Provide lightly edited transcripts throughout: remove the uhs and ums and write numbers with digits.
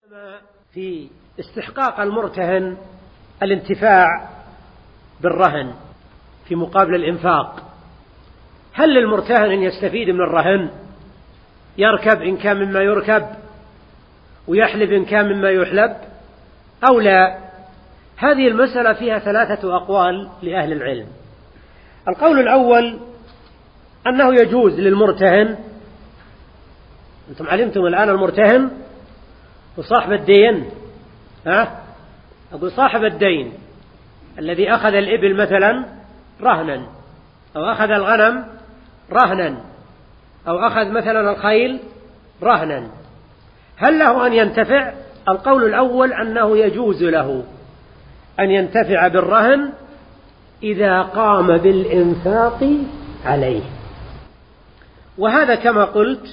في استحقاق المرتهن الانتفاع بالرهن في مقابل الإنفاق. هل للمرتهن أن يستفيد من الرهن، يركب إن كان مما يركب ويحلب إن كان مما يحلب، أو لا؟ هذه المسألة فيها 3 أقوال لأهل العلم. القول الأول أنه يجوز للمرتهن، أنتم علمتم الآن المرتهن وصاحب الدين، أقول صاحب الدين الذي أخذ الإبل مثلا رهنا، أو أخذ الغنم رهنا، أو أخذ مثلا الخيل رهنا، هل له أن ينتفع؟ القول الأول أنه يجوز له أن ينتفع بالرهن إذا قام بالإنفاق عليه، وهذا كما قلت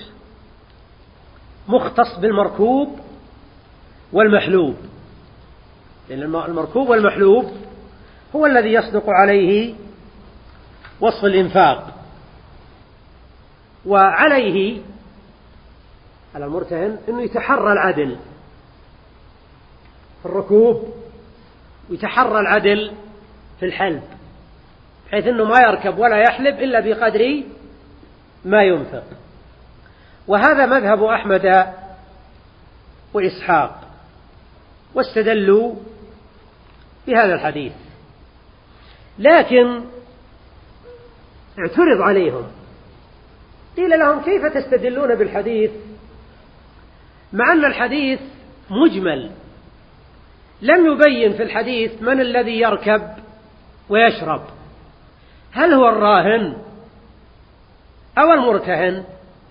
مختص بالمركوب والمحلوب، لأن المركوب والمحلوب هو الذي يصدق عليه وصف الإنفاق. وعليه على المرتهن أنه يتحرى العدل في الركوب ويتحرى العدل في الحلب، بحيث أنه ما يركب ولا يحلب إلا بقدر ما ينفق. وهذا مذهب أحمد وإسحاق، واستدلوا بهذا الحديث. لكن اعترض عليهم، قيل لهم: كيف تستدلون بالحديث مع أن الحديث مجمل، لم يبين في الحديث من الذي يركب ويشرب، هل هو الراهن أو المرتهن؟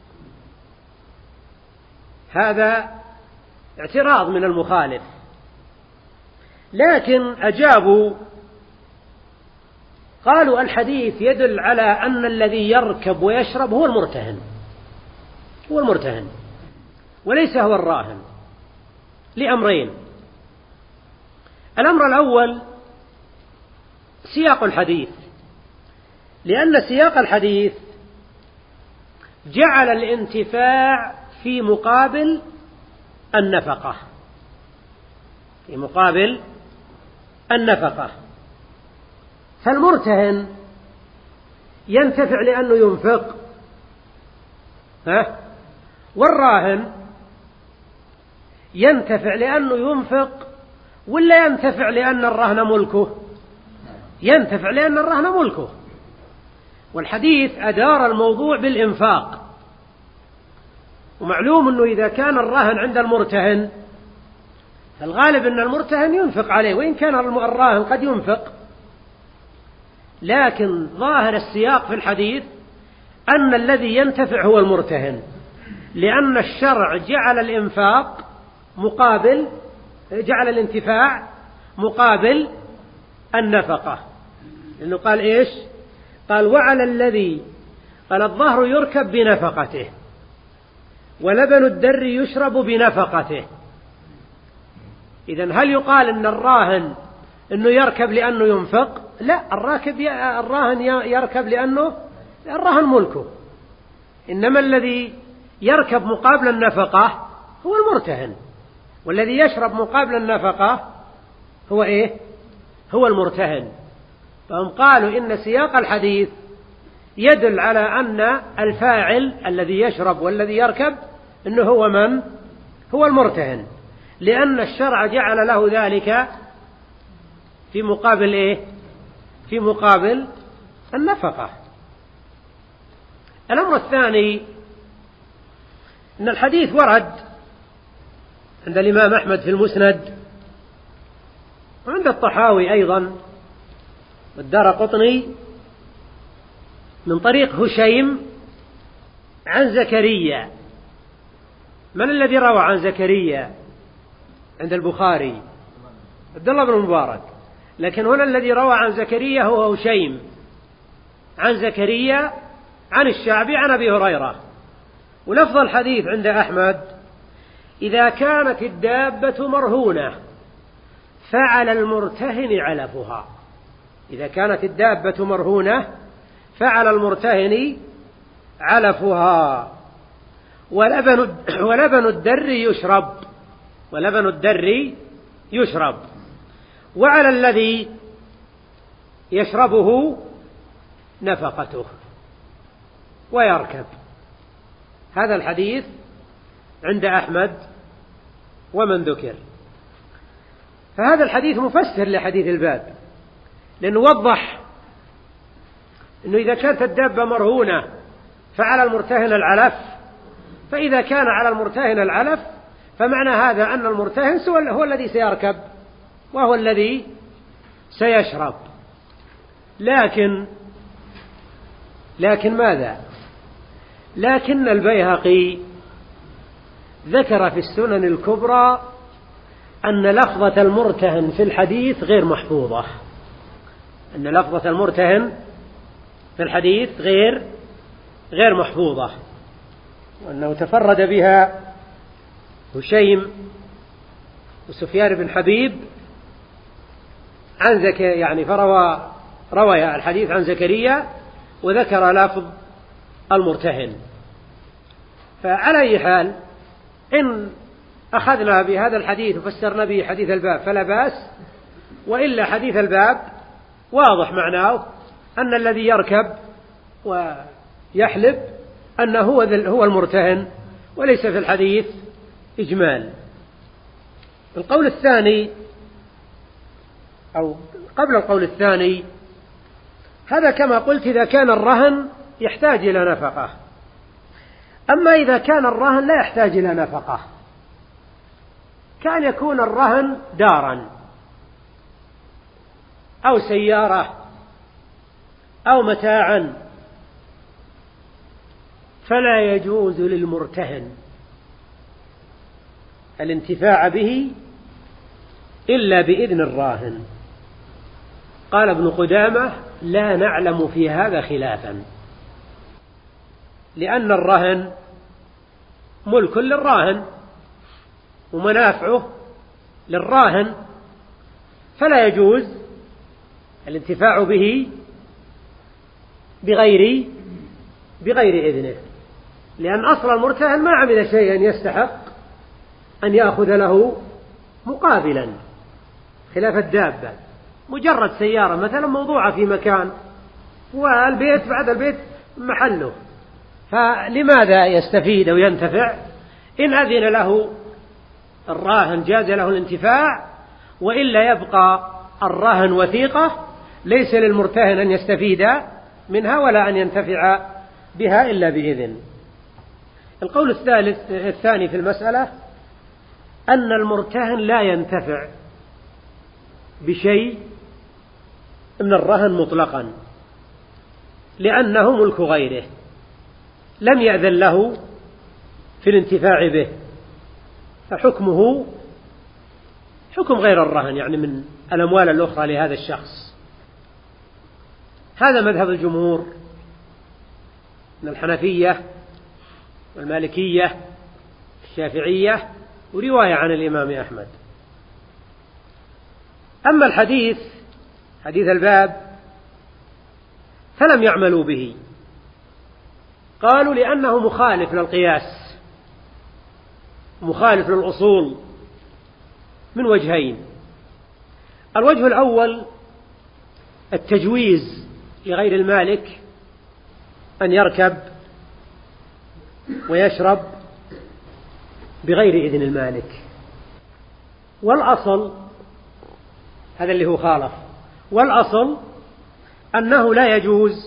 هذا اعتراض من المخالف. لكن أجابوا قالوا: الحديث يدل على أن الذي يركب ويشرب هو المرتهن، هو المرتهن وليس هو الراهن، لأمرين. الأمر الأول سياق الحديث، لأن سياق الحديث جعل الانتفاع في مقابل النفقة، في مقابل النفقة، فالمرتهن ينتفع لأنه ينفق، والراهن ينتفع لأنه ينفق، ولا ينتفع لأن الرهن ملكه؟ ينتفع لأن الرهن ملكه. والحديث أدار الموضوع بالإنفاق، ومعلوم أنه إذا كان الرهن عند المرتهن فالغالب أن المرتهن ينفق عليه، وإن كان الراهن قد ينفق. لكن ظاهر السياق في الحديث أن الذي ينتفع هو المرتهن، لأن الشرع جعل الإنفاق مقابل، جعل الانتفاع مقابل النفقة، لأنه قال إيش؟ قال: وعلى الذي، قال الظهر يركب بنفقته، ولبن الدر يشرب بنفقته. إذن هل يقال أن الراهن أنه يركب لأنه ينفق؟ لا، الراهن يركب لأنه الراهن ملكه، إنما الذي يركب مقابل النفقة هو المرتهن، والذي يشرب مقابل النفقة هو إيه؟ هو المرتهن. فهم قالوا إن سياق الحديث يدل على أن الفاعل الذي يشرب والذي يركب إنه هو من؟ هو المرتهن، لأن الشرع جعل له ذلك في مقابل إيه؟ في مقابل النفقة. الأمر الثاني أن الحديث ورد عند الإمام أحمد في المسند، وعند الطحاوي أيضا والدارقطني من طريق هشيم عن زكريا. من الذي روى عن زكريا عند البخاري؟ عبد الله بن المبارك، لكن هنا الذي روى عن زكريا هو هشيم عن زكريا عن الشعبي عن أبي هريرة. ولفظ الحديث عند أحمد: إذا كانت الدابة مرهونة فعلى المرتهن علفها. إذا كانت الدابة مرهونة فعلى المرتهن علفها. ولبن الدر يشرب، ولبن الدر يشرب، وعلى الذي يشربه نفقته ويركب. هذا الحديث عند أحمد ومن ذكر. فهذا الحديث مفسر لحديث الباب، لأنه وضح أنه إذا كانت الدابة مرهونة فعلى المرتهن العلف، فإذا كان على المرتهن العلف فمعنى هذا أن المرتهن هو الذي سيركب وهو الذي سيشرب. لكن ماذا؟ لكن البيهقي ذكر في السنن الكبرى أن لفظة المرتهن في الحديث غير محفوظة، أن لفظة المرتهن في الحديث غير محفوظة، وأنه تفرد بها هشيم وسفيان بن حبيب عن يعني روى الحديث عن زكريا وذكر لفظ المرتهن. فعلى أي حال إن أخذنا بهذا الحديث وفسرنا به حديث الباب فلا بأس، وإلا حديث الباب واضح معناه أن الذي يركب ويحلب أنه هو المرتهن، وليس في الحديث إجمال. القول الثاني أو قبل القول الثاني، هذا كما قلت إذا كان الرهن يحتاج إلى نفقة. أما إذا كان الرهن لا يحتاج إلى نفقة، كان يكون الرهن دارا أو سيارة أو متاعا، فلا يجوز للمرتهن الانتفاع به إلا بإذن الراهن. قال ابن قدامة: لا نعلم في هذا خلافا، لأن الرهن ملك للراهن ومنافعه للراهن، فلا يجوز الانتفاع به بغير إذنه، لأن أصل المرتهن ما عمل شيئا يستحق أن يأخذ له مقابلا، خلاف الدابة مجرد سيارة مثلا موضوعة في مكان والبيت بعد البيت محله، فلماذا يستفيد أو ينتفع؟ إن أذن له الراهن جاز له الانتفاع، وإلا يبقى الراهن وثيقة ليس للمرتهن أن يستفيد منها ولا أن ينتفع بها إلا بإذن. القول الثاني في المسألة أن المرتهن لا ينتفع بشيء من الرهن مطلقا، لأنه ملك غيره لم يأذن له في الانتفاع به، فحكمه حكم غير الرهن، يعني من الأموال الأخرى لهذا الشخص. هذا مذهب الجمهور من الحنفية والمالكية الشافعية، ورواية عن الإمام أحمد. أما حديث الباب فلم يعملوا به، قالوا لأنه مخالف للقياس، مخالف للأصول من وجهين. الوجه الأول التجويز لغير المالك أن يركب ويشرب بغير إذن المالك، والأصل هذا اللي هو خالف، والأصل أنه لا يجوز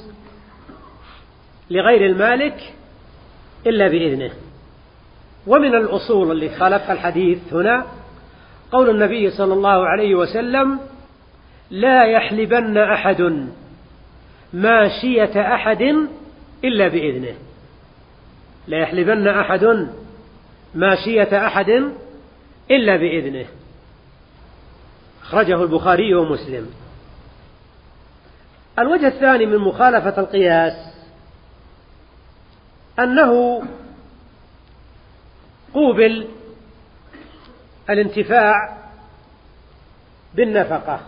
لغير المالك إلا بإذنه. ومن الأصول اللي خالفها الحديث هنا قول النبي صلى الله عليه وسلم: لا يحلبن أحد ماشية أحد إلا بإذنه. لا يحلبن أحد ماشية أحد إلا بإذنه، أخرجه البخاري ومسلم. الوجه الثاني من مخالفة القياس أنه قوبل الانتفاع بالنفقة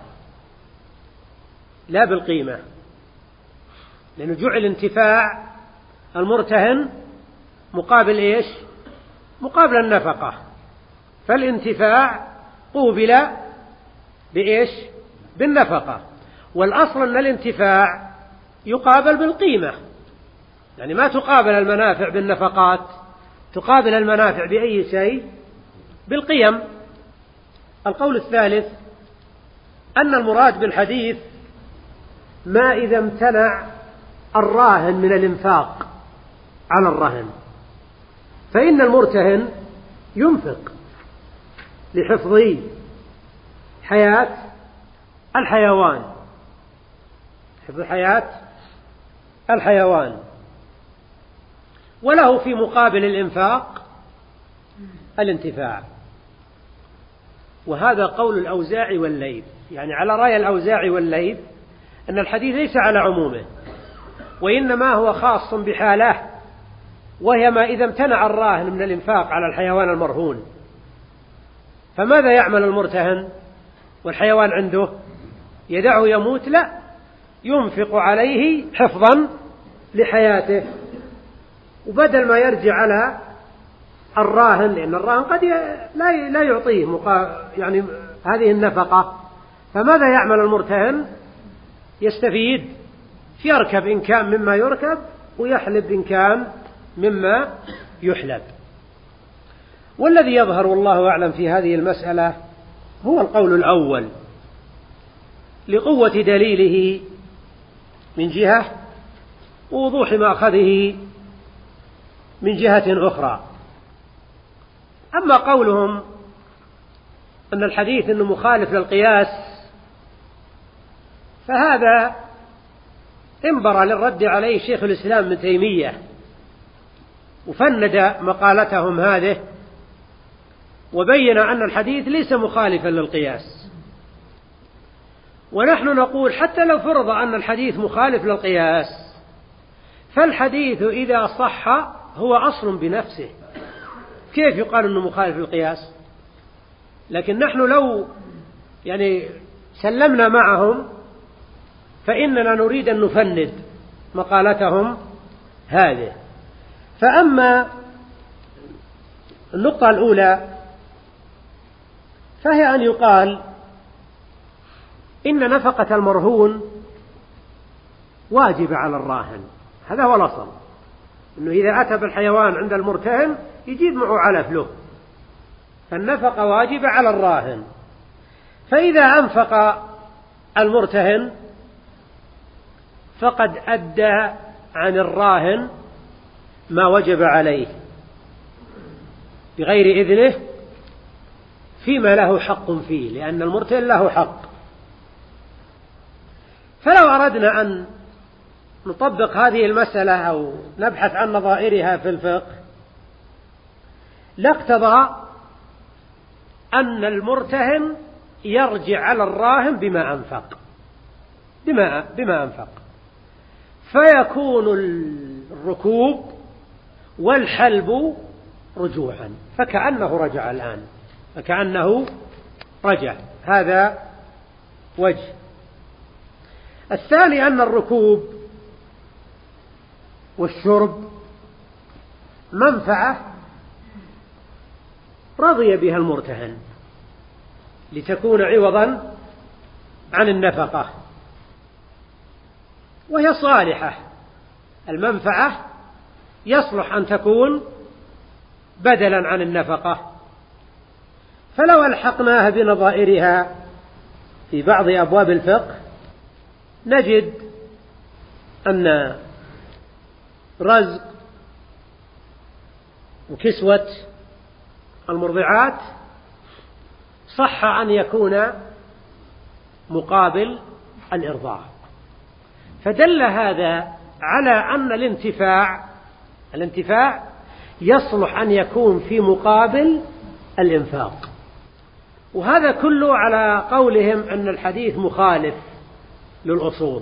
لا بالقيمة، لأنه جعل انتفاع المرتهن مقابل إيش؟ مقابل النفقة، فالانتفاع قوبل بإيش؟ بالنفقة. والأصل أن الانتفاع يقابل بالقيمة، يعني ما تقابل المنافع بالنفقات، تقابل المنافع بأي شيء؟ بالقيم. القول الثالث أن المراد بالحديث ما إذا امتنع الراهن من الإنفاق على الرهن، فإن المرتهن ينفق لحفظ حياة الحيوان، حفظ حياة الحيوان، وله في مقابل الإنفاق الانتفاع. وهذا قول الأوزاعي والليث، يعني على رأي الأوزاعي والليث أن الحديث ليس على عمومه، وإنما هو خاص بحاله، وهي ما إذا امتنع الراهن من الإنفاق على الحيوان المرهون. فماذا يعمل المرتهن والحيوان عنده؟ يدعه يموت؟ لا، ينفق عليه حفظا لحياته، وبدل ما يرجع على الراهن، لأن الراهن قد لا يعطيه يعني هذه النفقة، فماذا يعمل المرتهن؟ يستفيد، يركب إن كان مما يركب، ويحلب إن كان مما يحلب. والذي يظهر والله أعلم في هذه المسألة هو القول الأول، لقوة دليله من جهة، ووضوح مأخذه من جهة أخرى. أما قولهم أن الحديث أنه مخالف للقياس، فهذا انبر للرد عليه شيخ الإسلام ابن تيمية، وفند مقالتهم هذه، وبين أن الحديث ليس مخالفا للقياس. ونحن نقول حتى لو فرض أن الحديث مخالف للقياس، فالحديث إذا صح هو أصل بنفسه، كيف يقال أنه مخالف للقياس؟ لكن نحن لو سلمنا معهم، فإننا نريد أن نفند مقالتهم هذه. فأما النقطة الأولى فهي أن يقال إن نفقة المرهون واجبة على الراهن، هذا هو الأصل، إنه إذا أتى بالحيوان عند المرتهن يجيب معه علف له، فالنفقة واجبة على الراهن. فإذا أنفق المرتهن فقد أدى عن الراهن ما وجب عليه بغير إذنه فيما له حق فيه، لأن المرتهن له حق. فلو أردنا أن نطبق هذه المسألة أو نبحث عن نظائرها في الفقه، لاقتضى أن المرتهن يرجع على الراهن بما أنفق، فيكون الركوب والحلب رجوعا، فكأنه رجع الآن، فكأنه رجع. هذا وجه. الثاني أن الركوب والشرب منفعة رضي بها المرتهن لتكون عوضا عن النفقة، وهي صالحة، المنفعة يصلح أن تكون بدلا عن النفقة. فلو ألحقناها بنظائرها في بعض أبواب الفقه نجد أن رزق وكسوة المرضعات صح أن يكون مقابل الإرضاع، فدل هذا على أن الانتفاع يصلح أن يكون في مقابل الإنفاق. وهذا كله على قولهم أن الحديث مخالف للأصول،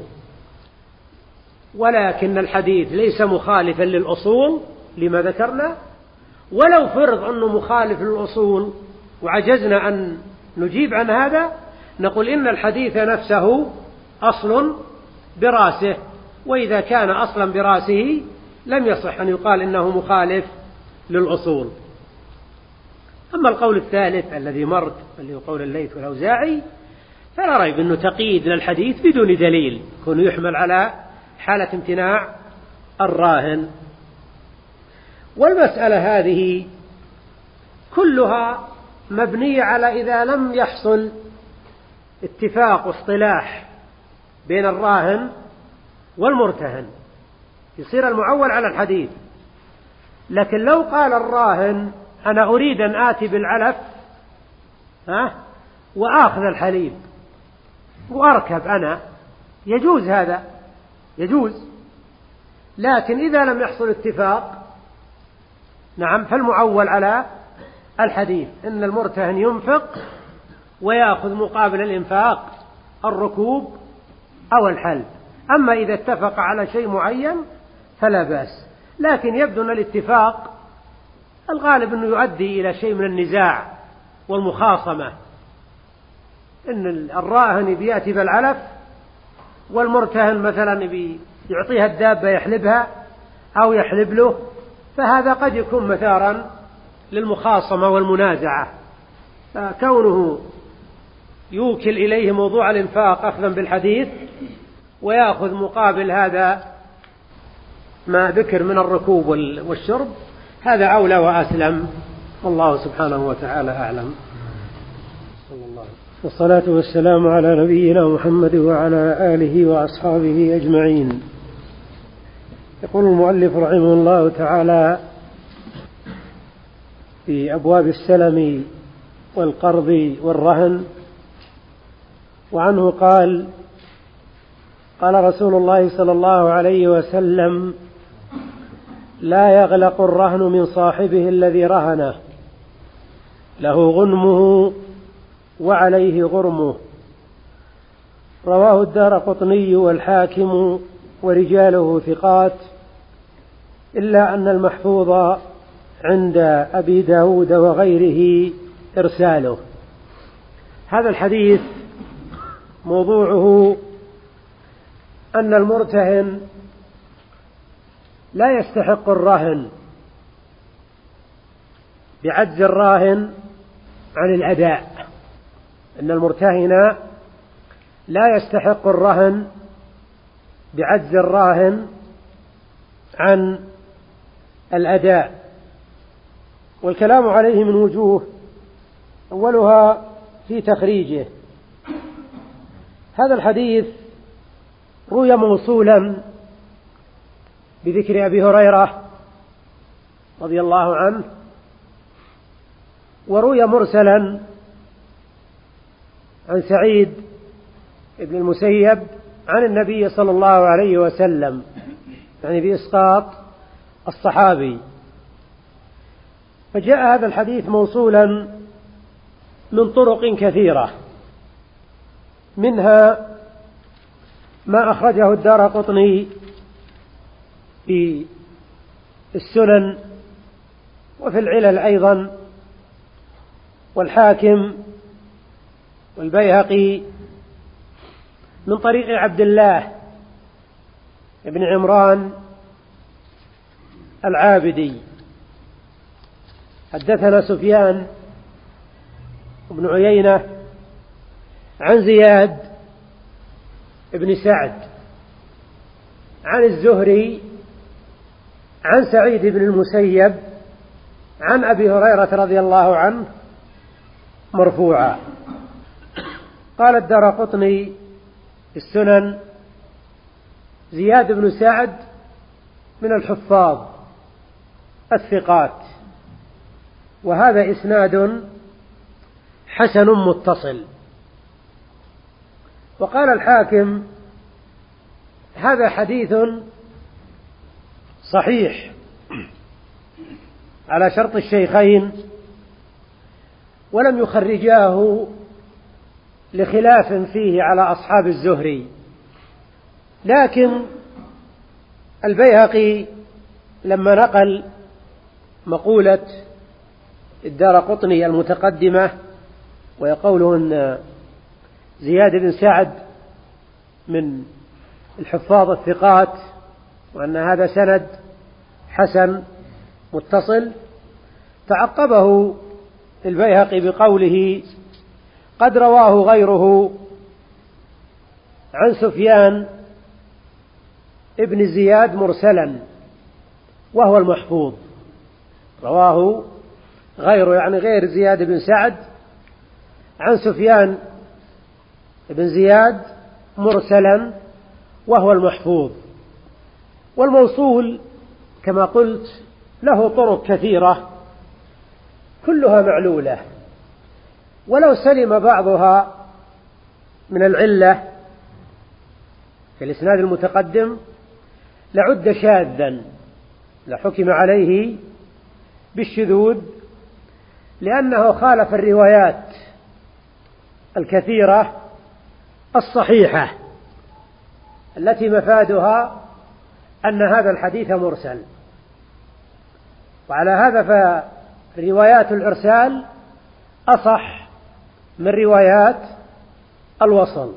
ولكن الحديث ليس مخالفا للأصول لما ذكرنا. ولو فرض أنه مخالف للأصول وعجزنا أن نجيب عن هذا، نقول إن الحديث نفسه أصل براسه، وإذا كان أصلا براسه لم يصح أن يقال إنه مخالف للأصول. أما القول الثالث الذي مرت اللي هو قول الليث والأوزاعي فلا ريب أنه تقييد للحديث بدون دليل، يكون يحمل على حالة امتناع الراهن. والمسألة هذه كلها مبنية على إذا لم يحصل اتفاق واصطلاح بين الراهن والمرتهن يصير المعول على الحديث. لكن لو قال الراهن أنا أريد أن آتي بالعلف وآخذ الحليب وأركب أنا، يجوز هذا، يجوز. لكن إذا لم يحصل اتفاق نعم فالمعول على الحديث إن المرتهن ينفق ويأخذ مقابل الإنفاق الركوب أو الحلب. أما إذا اتفق على شيء معين فلا بأس. لكن يبدو أن الاتفاق الغالب أنه يؤدي إلى شيء من النزاع والمخاصمة، إن الراهن بيأتي بالعلف والمرتهن مثلا يعطيها الدابة يحلبها أو يحلب له، فهذا قد يكون مثارا للمخاصمة والمنازعة. فكونه يوكل إليه موضوع الإنفاق أخذا بالحديث ويأخذ مقابل هذا ما ذكر من الركوب والشرب هذا أولى وأسلم، والله سبحانه وتعالى أعلم. والصلاة والسلام على نبينا محمد وعلى آله وأصحابه أجمعين. يقول المؤلف رحمه الله تعالى في أبواب السلم والقرض والرهن، وعنه قال: قال رسول الله صلى الله عليه وسلم: لا يغلق الرهن من صاحبه الذي رهنه، له غنمه وعليه غرمه. رواه الدارقطني والحاكم ورجاله ثقات، إلا أن المحفوظ عند أبي داود وغيره إرساله. هذا الحديث موضوعه أن المرتهن لا يستحق الرهن بعجز الراهن عن الأداء، أن المرتهن لا يستحق الرهن بعجز الراهن عن الأداء. والكلام عليه من وجوه، أولها في تخريجه. هذا الحديث روي موصولا بذكر أبي هريرة رضي الله عنه، وروي مرسلا عن سعيد بن المسيب عن النبي صلى الله عليه وسلم، يعني بإسقاط الصحابي. فجاء هذا الحديث موصولا من طرق كثيرة، منها ما أخرجه الدارقطني في السنن وفي العلل أيضا، والحاكم والبيهقي من طريق عبد الله بن عمران العابدي. حدثنا سفيان بن عيينة عن زياد بن سعد عن الزهري عن سعيد بن المسيب عن أبي هريرة رضي الله عنه مرفوعا. قال الدارقطني في السنن: زياد بن سعد من الحفاظ الثقات، وهذا إسناد حسن متصل. وقال الحاكم: هذا حديث صحيح على شرط الشيخين، ولم يخرجاه لخلاف فيه على أصحاب الزهري. لكن البيهقي لما نقل مقولة الدارقطني المتقدمة ويقوله أن زياد بن سعد من الحفاظ الثقات وأن هذا سند حسن متصل، تعقبه البيهقي بقوله: قد رواه غيره عن سفيان ابن زياد مرسلا وهو المحفوظ. رواه غيره يعني غير زياد بن سعد عن سفيان بن زياد مرسلا وهو المحفوظ. والموصول كما قلت له طرق كثيرة كلها معلولة، ولو سلم بعضها من العلة في الإسناد المتقدم لعد شاذا، لحكم عليه بالشذوذ، لأنه خالف الروايات الكثيرة الصحيحة التي مفادها أن هذا الحديث مرسل. وعلى هذا فروايات الإرسال أصح من روايات الوصل.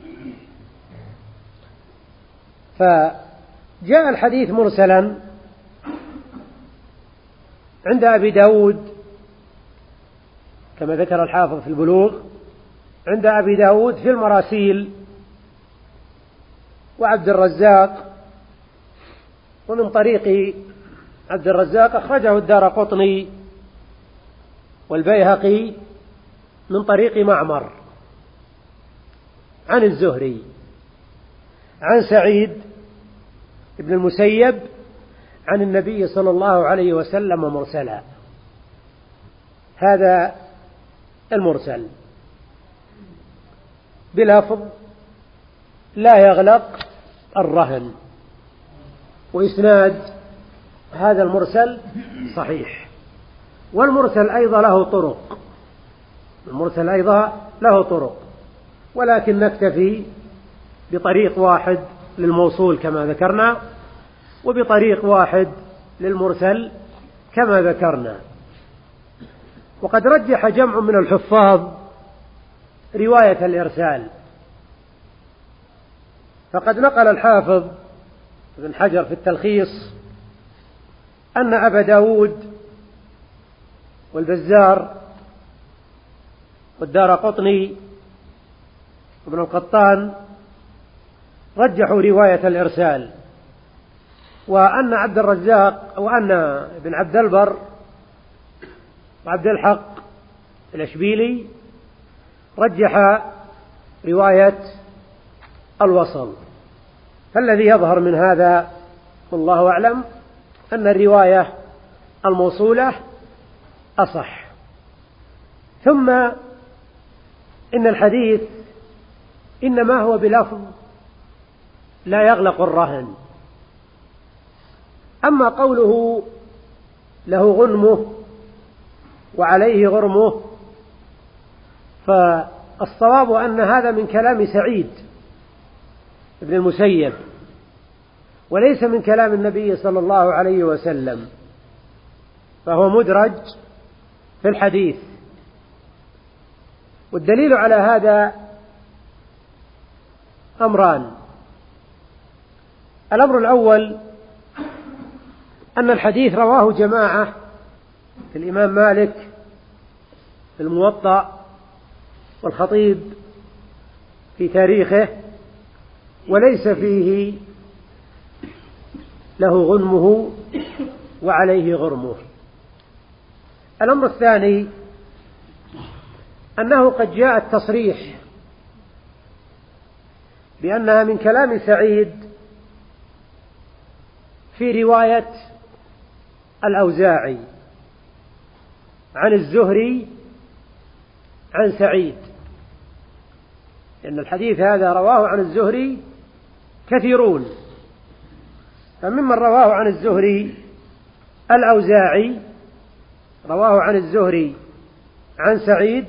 فجاء الحديث مرسلا عند أبي داود كما ذكر الحافظ في البلوغ، عند أبي داود في المراسيل، وعبد الرزاق، ومن طريق عبد الرزاق أخرجه الدارقطني والبيهقي من طريق معمر عن الزهري عن سعيد بن المسيب عن النبي صلى الله عليه وسلم مرسلا. هذا المرسل بلفظ: لا يغلق الرهن. وإسناد هذا المرسل صحيح. والمرسل أيضا له طرق، المرسل أيضا له طرق، ولكن نكتفي بطريق واحد للموصول كما ذكرنا، وبطريق واحد للمرسل كما ذكرنا. وقد رجح جمع من الحفاظ رواية الإرسال، فقد نقل الحافظ ابن حجر في التلخيص أن أبا داود والبزار والدارقطني وابن القطان رجحوا رواية الإرسال، وأن عبد الرزاق وأن ابن عبد البر وعبد الحق الأشبيلي رجح رواية الوصل. فالذي يظهر من هذا والله أعلم أن الرواية الموصولة أصح. ثم إن الحديث إنما هو بلفظ لا يغلق الرهن. أما قوله له غنمه وعليه غرمه فالصواب أن هذا من كلام سعيد ابن المسيب وليس من كلام النبي صلى الله عليه وسلم، فهو مدرج في الحديث. والدليل على هذا أمران: الأمر الأول أن الحديث رواه جماعة في الإمام مالك في الموطأ والخطيب في تاريخه، وليس فيه له غنمه وعليه غرمه. الأمر الثاني أنه قد جاء التصريح بأنها من كلام سعيد في رواية الأوزاعي عن الزهري عن سعيد، لأن الحديث هذا رواه عن الزهري كثيرون، فممن رواه عن الزهري الأوزاعي رواه عن الزهري عن سعيد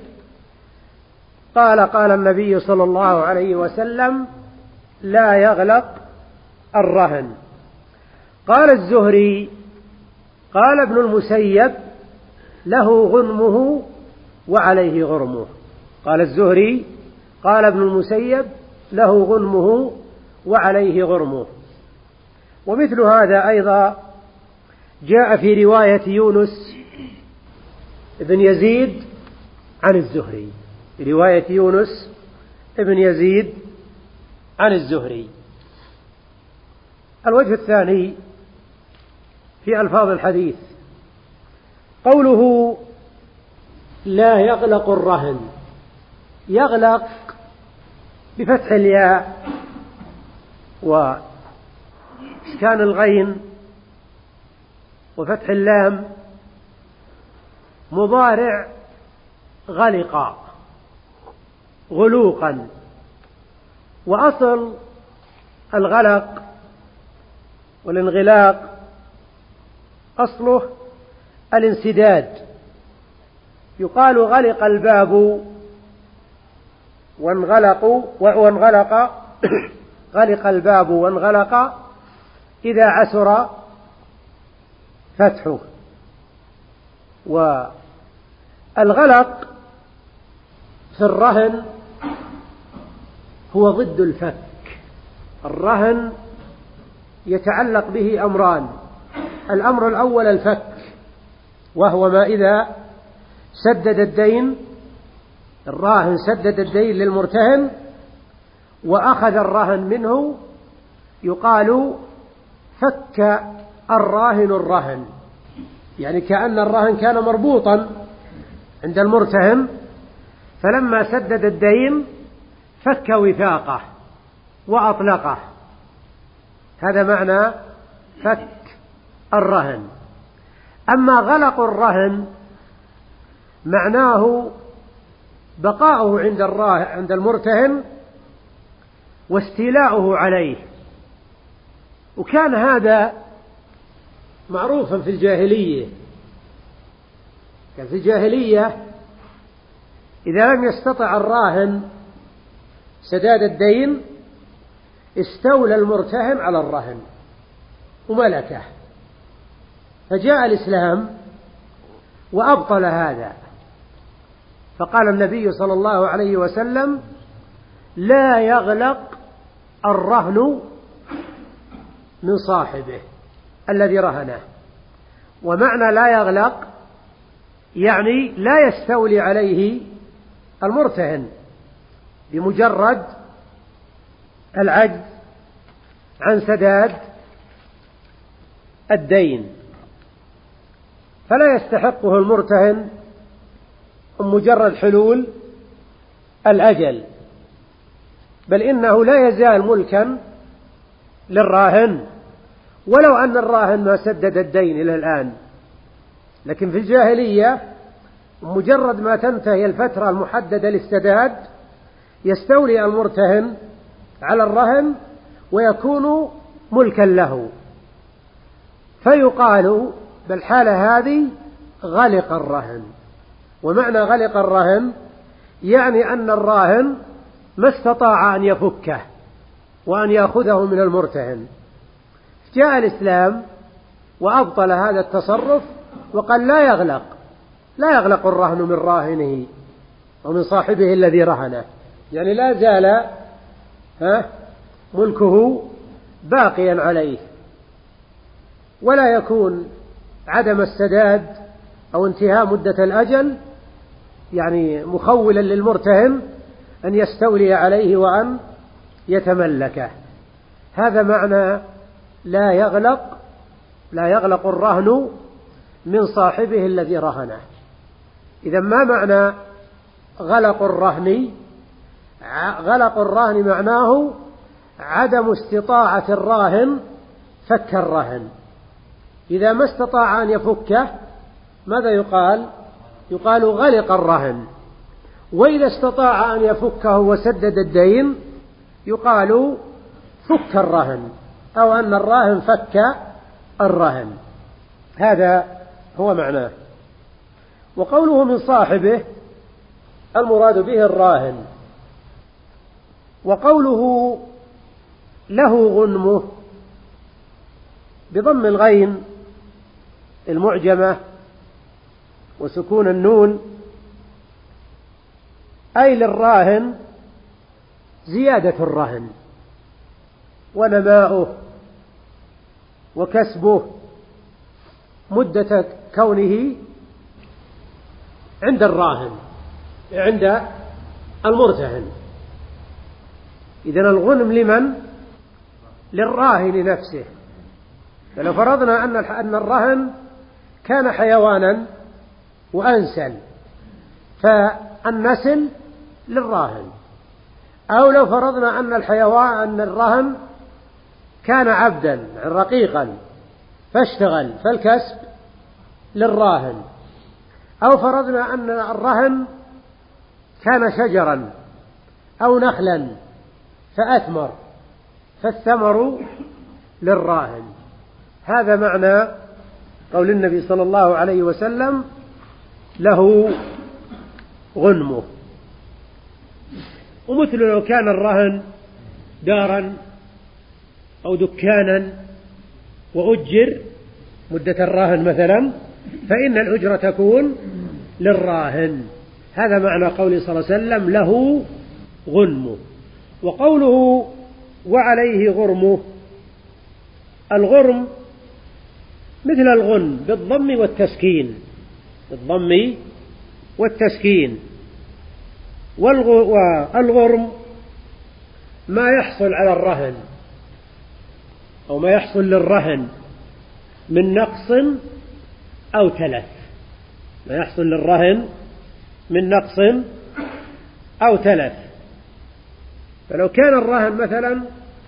قال النبي صلى الله عليه وسلم: لا يغلق الرهن. قال الزهري قال ابن المسيب: له غنمه وعليه غرمه. قال الزهري قال ابن المسيب: له غنمه وعليه غرمه. ومثل هذا أيضا جاء في رواية يونس بن يزيد عن الزهري، رواية يونس بن يزيد عن الزهري. الوجه الثاني في ألفاظ الحديث قوله لا يغلق الرهن. يغلق بفتح الياء وإسكان الغين وفتح اللام، مضارع غلق غلوقا. وأصل الغلق والانغلاق أصله الانسداد. يقال غلق الباب وانغلق غلق الباب وانغلق إذا عسر فتحه. والغلق في الرهن هو ضد الفك. الرهن يتعلق به أمران: الأمر الأول الفك، وهو ما إذا سدد الدين، الراهن سدد الدين للمرتهن وأخذ الرهن منه، يقال فك الراهن الرهن، يعني كأن الرهن كان مربوطا عند المرتهن، فلما سدد الدين فك وثاقه وأطلقه. هذا معنى فك الرهن. أما غلق الرهن معناه بقاؤه عند المرتهن واستيلاؤه عليه. وكان هذا معروفا في الجاهلية. كان في الجاهلية إذا لم يستطع الراهن سداد الدين استولى المرتهن على الرهن وملكه، فجاء الإسلام وأبطل هذا، فقال النبي صلى الله عليه وسلم: لا يغلق الرهن من صاحبه الذي رهنه. ومعنى لا يغلق يعني لا يستولي عليه المرتهن بمجرد العجز عن سداد الدين، فلا يستحقه المرتهن مجرد حلول الأجل، بل إنه لا يزال ملكا للراهن ولو أن الراهن ما سدد الدين إلى الآن. لكن في الجاهلية مجرد ما تنتهي الفترة المحددة للسداد يستولي المرتهن على الرهن ويكون ملكا له، فيقال بالحالة هذه غلق الرهن. ومعنى غلق الرهن يعني أن الراهن ما استطاع أن يفكه وأن يأخذه من المرتهن. جاء الإسلام وأبطل هذا التصرف وقال لا يغلق الرهن من راهنه ومن صاحبه الذي رهنه، يعني لا زال ملكه باقيا عليه، ولا يكون عدم السداد أو انتهاء مدة الأجل يعني مخولا للمرتهن أن يستولي عليه وأن يتملكه. هذا معنى لا يغلق الرهن من صاحبه الذي رهنه. إذا ما معنى غلق الرهن؟ غلق الرهن معناه عدم استطاعة الراهن فك الرهن. إذا ما استطاع أن يفكه ماذا يقال؟ يقال غلق الرهن. وإذا استطاع أن يفكه وسدد الدين يقال فك الرهن، أو أن الراهن فك الرهن. هذا هو معناه. وقوله من صاحبه المراد به الراهن. وقوله له غنمه بضم الغين المعجمة وسكون النون، أي للراهن زيادة الرهن ونماؤه وكسبه مدة كونه عند الراهن، عند المرتهن. إذن الغنم لمن؟ للراهن نفسه. فلو فرضنا أن الرهن كان حيوانا وأنسل، فالنسل للراهن. أو لو فرضنا أن الرهن كان عبدا رقيقا فاشتغل، فالكسب للراهن. أو فرضنا أن الرهن كان شجرا أو نخلا فأثمر، فالثمر للراهن. هذا معنى قول النبي صلى الله عليه وسلم له غنمه. ومثل لو كان الرهن دارا أو دكانا وأجر مدة الرهن مثلا، فإن الأجرة تكون للراهن. هذا معنى قوله صلى الله عليه وسلم له غنمه. وقوله وعليه غرمه، الغرم مثل الغن بالضم والتسكين، بالضم والتسكين. والغرم ما يحصل على الرهن أو ما يحصل للرهن من نقص أو تلف، ما يحصل للرهن من نقص أو تلف. فلو كان الرهن مثلا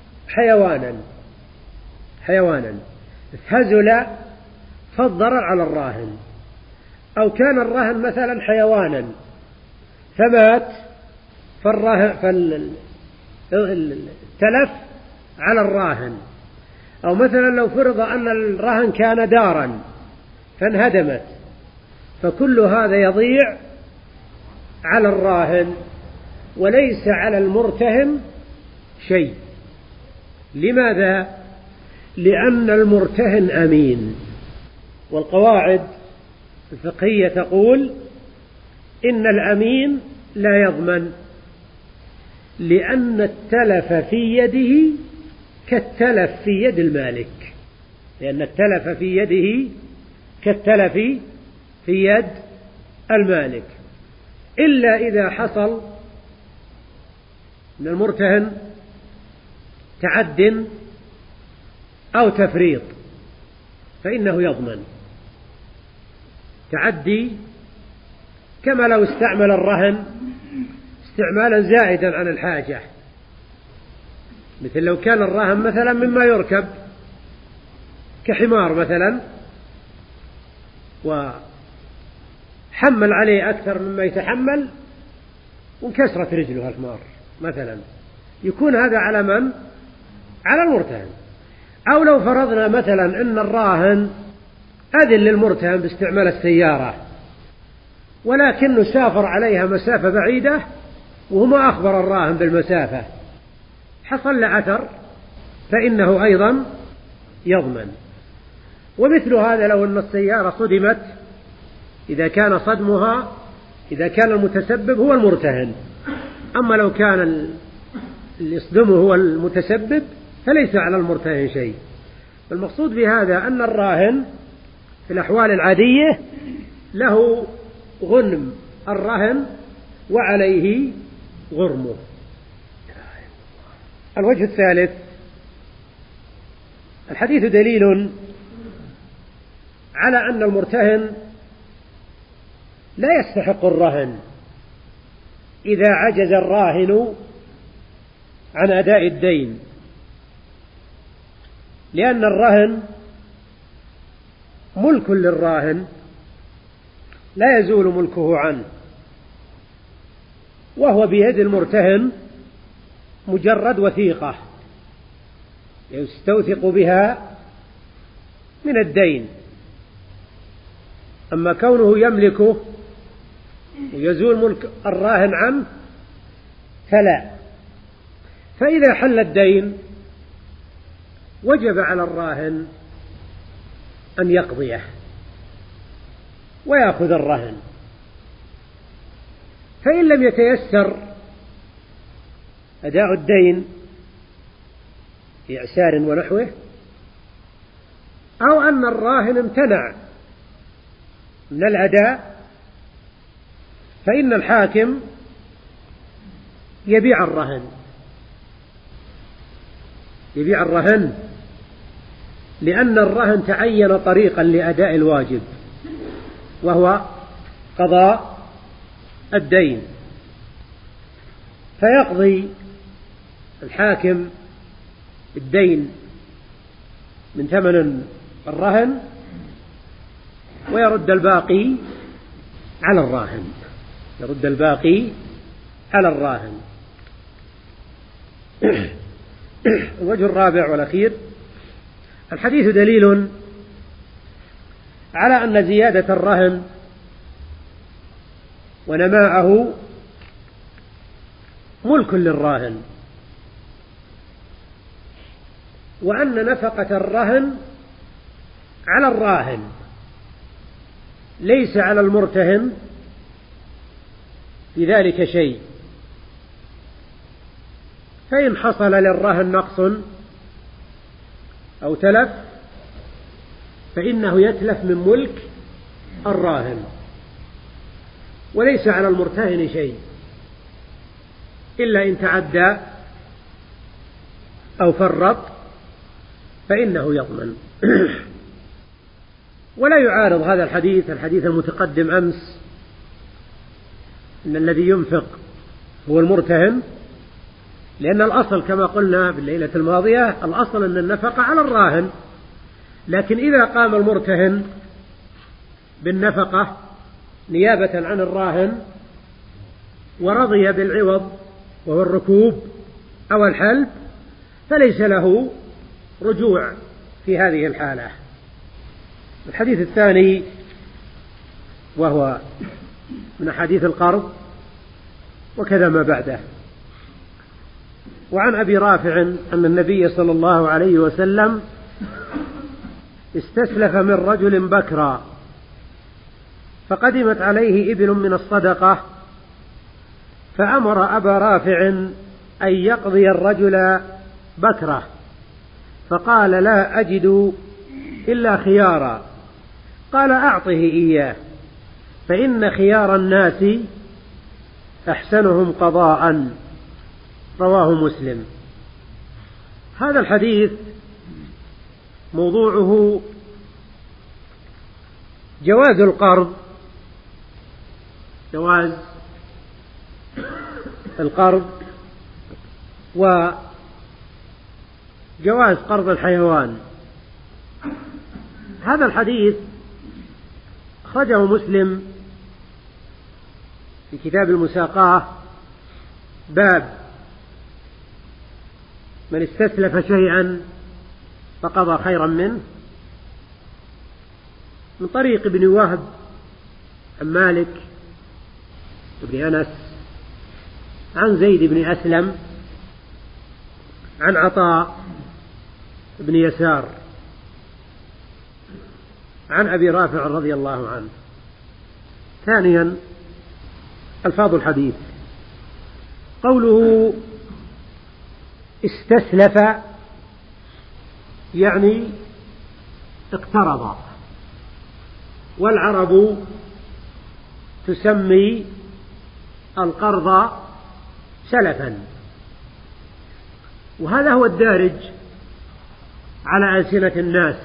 حيوانا هزل فالضرر على الراهن، أو كان الرهن مثلا حيوانا فمات فالتلف على الراهن. أو مثلا لو فرض أن الرهن كان دارا فانهدمت، فكل هذا يضيع على الراهن وليس على المرتهن شيء. لماذا؟ لأن المرتهن أمين. والقواعد الفقهية تقول إن الأمين لا يضمن، لأن التلف في يده كالتلف في يد المالك، لأن التلف في يده كالتلف في يد المالك، إلا إذا حصل من المرتهن تعد أو تفريط فإنه يضمن. تعدي كما لو استعمل الرهن استعمالا زائدا عن الحاجة، مثل لو كان الرهن مثلا مما يركب كحمار مثلا وحمل عليه أكثر مما يتحمل وانكسرت رجله الحمار مثلا، يكون هذا على من؟ على المرتهن. أو لو فرضنا مثلا أن الراهن أذن للمرتهن باستعمال السيارة ولكنه سافر عليها مسافة بعيدة وهو ما أخبر الراهن بالمسافة، حصل لعثر، فإنه أيضا يضمن. ومثل هذا لو أن السيارة صدمت، إذا كان المتسبب هو المرتهن، أما لو كان اللي يصدمه هو المتسبب فليس على المرتهن شيء. المقصود بهذا أن الراهن في الأحوال العادية له غنم الرهن وعليه غرمه. الوجه الثالث، الحديث دليل على أن المرتهن لا يستحق الرهن إذا عجز الراهن عن أداء الدين، لأن الرهن ملك للراهن لا يزول ملكه عنه، وهو بيد المرتهن مجرد وثيقة يستوثق بها من الدين. أما كونه يملكه ويزول ملك الراهن عنه فلا. فإذا حل الدين وجب على الراهن أن يقضيه ويأخذ الرهن. فإن لم يتيسر أداء الدين بإعسار ونحوه، أو أن الراهن امتنع من الأداء، فإن الحاكم يبيع الرهن لأن الرهن تعين طريقا لأداء الواجب وهو قضاء الدين، فيقضي الحاكم الدين من ثمن الرهن ويرد الباقي على الراهن. الوجه الرابع والأخير: الحديث دليل على أن زيادة الرهن ونماءه ملك للراهن، وأن نفقة الرهن على الراهن ليس على المرتهن في ذلك شيء، فإن حصل للرهن نقص أو تلف فإنه يتلف من ملك الراهن، وليس على المرتهن شيء إلا إن تعدى أو فرط فإنه يضمن. ولا يعارض هذا الحديث المتقدم أمس إن الذي ينفق هو المرتهن، لأن الأصل كما قلنا بالليلة الماضية الأصل أن النفقة على الراهن، لكن إذا قام المرتهن بالنفقة نيابة عن الراهن ورضي بالعوض وهو الركوب أو الحلب فليس له رجوع في هذه الحالة. الحديث الثاني وهو من حديث القرض وكذا ما بعده: وعن أبي رافع أن النبي صلى الله عليه وسلم استسلف من رجل بكرا فقدمت عليه إبل من الصدقة فأمر أبا رافع أن يقضي الرجل بكره، فقال: لا أجد إلا خيارا. قال: أعطه إياه فإن خيار الناس أحسنهم قضاء. رواه مسلم. هذا الحديث موضوعه جواز القرض وجواز قرض الحيوان. هذا الحديث أخرجه مسلم في كتاب المساقاة باب من استسلف شيئا فقضى خيرا منه، من طريق ابن وهب عن مالك بن أنس عن زيد بن أسلم عن عطاء بن يسار عن أبي رافع رضي الله عنه. ثانيا ألفاظ الحديث: قوله استسلف يعني اقترض، والعرب تسمي القرض سلفا، وهذا هو الدارج على ألسنة الناس.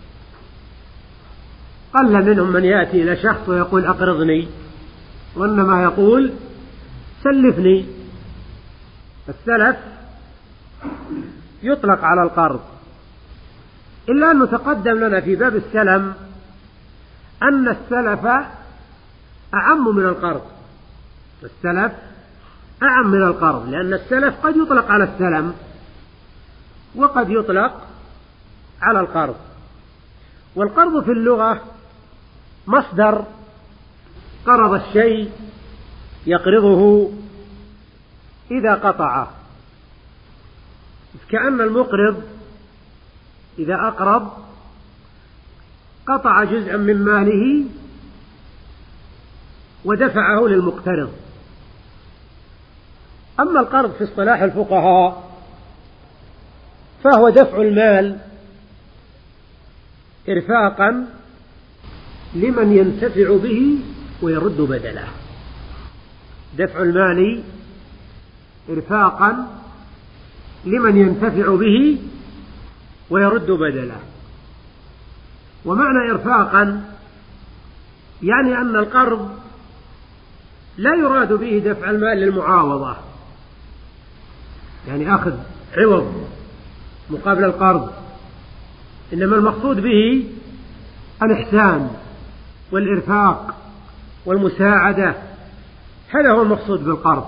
قل منهم من يأتي إلى شخص ويقول أقرضني، وإنما يقول سلفني. السلف يطلق على القرض، إلا أنه تقدم لنا في باب السلم أن السلف أعم من القرض. السلف أعم من القرض، لأن السلف قد يطلق على السلم وقد يطلق على القرض. والقرض في اللغة مصدر قرض الشيء يقرضه إذا قطعه، كأن المقرض إذا أقرض قطع جزءا من ماله ودفعه للمقترض. أما القرض في اصطلاح الفقهاء فهو دفع المال إرفاقا لمن ينتفع به ويرد بدله. دفع المال إرفاقا لمن ينتفع به ويرد بدله. ومعنى إرفاقا يعني أن القرض لا يراد به دفع المال للمعاوضة، يعني أخذ عوض مقابل القرض، إنما المقصود به الإحسان والإرفاق والمساعدة، هذا هو المقصود بالقرض،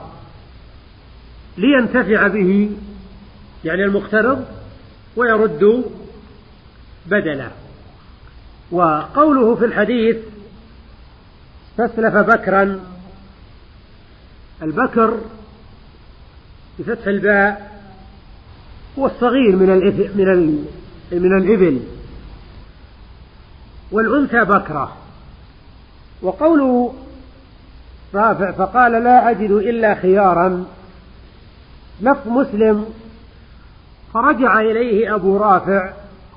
لينتفع به يعني المقترض ويرد بدله. وقوله في الحديث استسلف بكرا، البكر بفتح الباء هو الصغير من الإبل، والأنثى بكرة. وقوله رافع فقال لا أجد إلا خيارا، لفظ مسلم فرجع إليه أبو رافع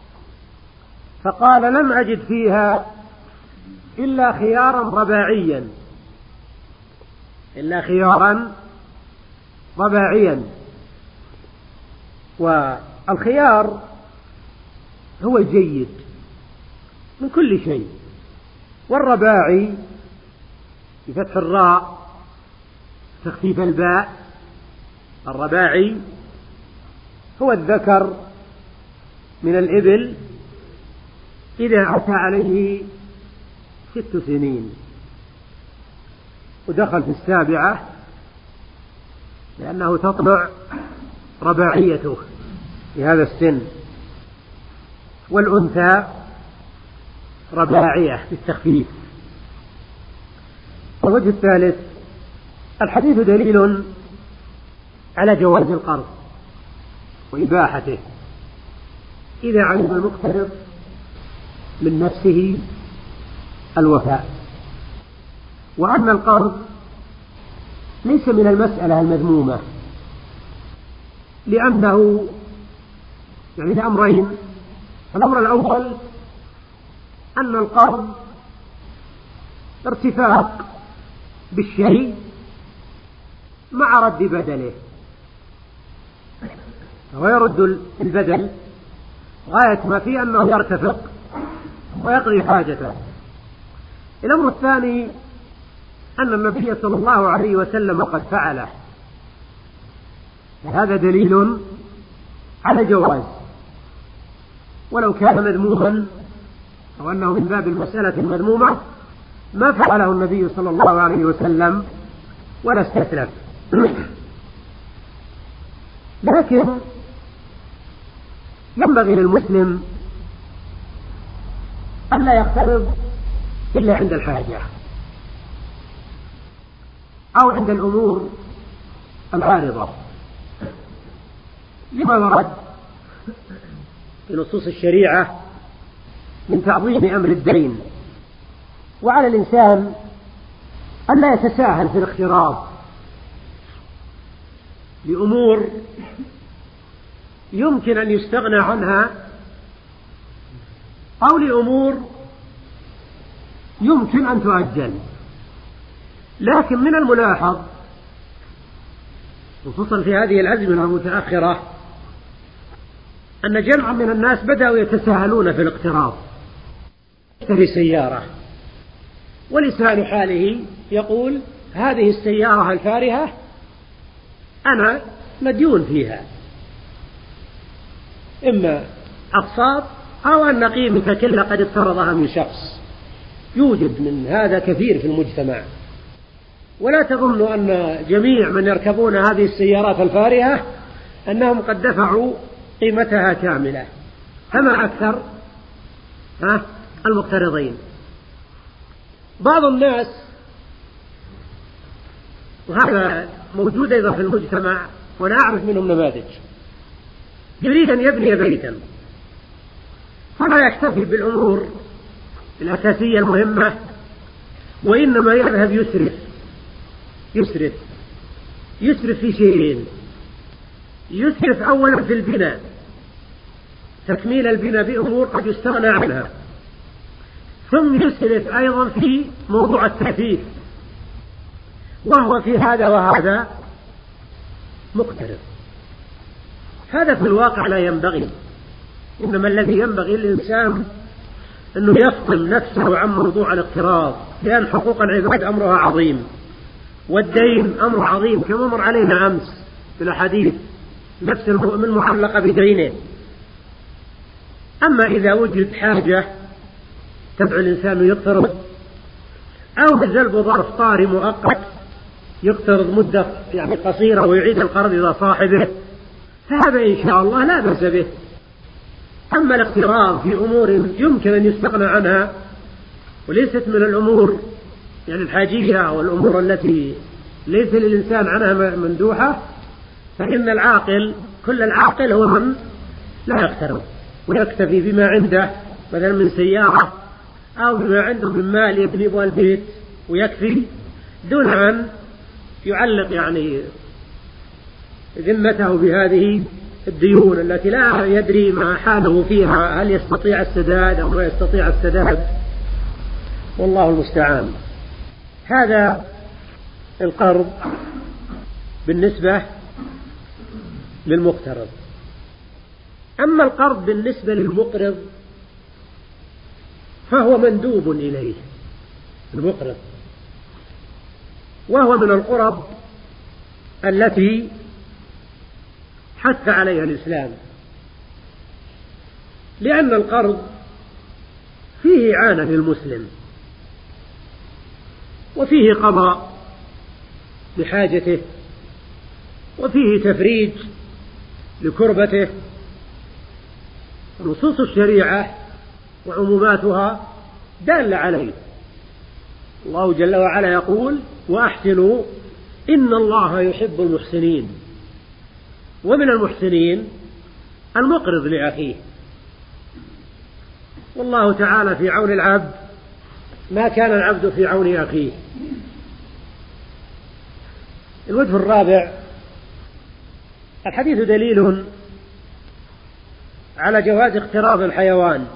فقال لم أجد فيها إلا خيارا رباعيا، إلا خيارا رباعيا. والخيار هو الجيد من كل شيء، والرباعي بفتح الراء تخفيف الباء، الرباعي هو الذكر من الإبل إذا أتى عليه 6 سنين ودخل في 7 لأنه تطلع رباعيته في هذا السن، والأنثى رباعية بالتخفيف. الوجه الثالث الحديث دليل على جواز القرض وإباحته إذا علم المقترض من نفسه الوفاء، وأن القرض ليس من المسألة المذمومة، لأنه يعني لأمرين. الأمر الأول أن القرض ارتفاق بالشيء مع رد بدله، ويرد البدل غاية ما فيه أنه يرتفق ويقضي حاجته. الأمر الثاني أن النبي صلى الله عليه وسلم قد فعله، هذا دليل على جواز، ولو كان مذموما أو أنه من باب المسألة المذمومة ما فعله النبي صلى الله عليه وسلم ولا استسلف. لكن ينبغي للمسلم أن لا يقترض إلا عند الحاجة أو عند الأمور العارضة، لما ورد في نصوص الشريعة من تعظيم أمر الدين. وعلى الإنسان أن لا يتساهل في الاقتراض لأمور يمكن أن يستغنى عنها أو لأمور يمكن أن تؤجل. لكن من الملاحظ خصوصا في هذه الأزمنة المتأخرة أن جمعا من الناس بدأوا يتساهلون في الاقتراض. يشتري سيارة ولسان حاله يقول هذه السيارة الفارهة أنا مديون فيها، إما أقساط أو أن قيمة كلها قد افترضها من شخص. يوجد من هذا كثير في المجتمع. ولا تظنوا أن جميع من يركبون هذه السيارات الفارهة أنهم قد دفعوا قيمتها كاملة، فما أكثر المقترضين. بعض الناس، وهذا موجود أيضا في المجتمع وأنا أعرف منهم نماذج، يريد أن يبني بيتا فلا يكتفي بالأمور الأساسية المهمة، وإنما يذهب يسرف في شيئين. يسرف أولا في البناء، تكميل البناء بأمور قد يستغنى عنها، ثم يسرف أيضا في موضوع التأثير، وهو في هذا وهذا مقترض. هذا في الواقع لا ينبغي، إنما الذي ينبغي للإنسان أنه يفصل نفسه عن موضوع الاقتراض، لأن حقوق العباد أمرها عظيم، والدين أمر عظيم كما مر علينا أمس في الحديث، نفس المؤمن محلقة بدينه. أما إذا وجد حاجة تدعو الإنسان يقترض، أو جلب ظرف طارئ مؤقت يقترض مدة قصيرة ويعيد القرض إلى صاحبه، فهذا إن شاء الله لا بأس به. أما الاقتراض في أمور يمكن أن يستغنى عنها وليست من الأمور الحاجية والأمور التي ليس للإنسان عنها مندوحة، فإن العاقل كل العاقل هو من لا يقترض ويكتفي بما عنده مثلا من سيارة أو بما عنده من مال يبني بها البيت ويكفي، دون أن يعلق ذمته بهذه الديون التي لا يدري ما حاله فيها، هل يستطيع السداد أو ما يستطيع السداد، والله المستعان. هذا القرض بالنسبة للمقترض. أما القرض بالنسبة للمقرض فهو مندوب إليه المقرض، وهو من القرض التي حث عليها الإسلام، لأن القرض فيه إعانة للمسلم وفيه قضاء لحاجته وفيه تفريج لكربته. نصوص الشريعة وعموماتها دالة عليه. الله جل وعلا يقول: وأحسنوا إن الله يحب المحسنين. ومن المحسنين المقرض لأخيه، والله تعالى في عون العبد ما كان العبد في عون أخيه. الوجه الرابع: الحديث دليل على جواز اقتراض الحيوان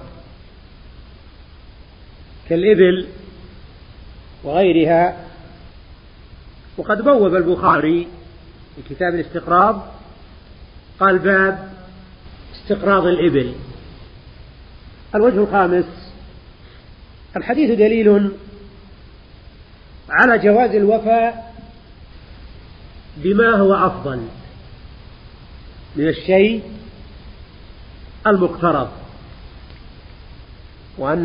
كالإبل وغيرها، وقد بوب البخاري في كتاب الاستقراض قال: باب استقراض الإبل. الوجه الخامس: الحديث دليل على جواز الوفاء بما هو أفضل من الشيء المقترض، وأن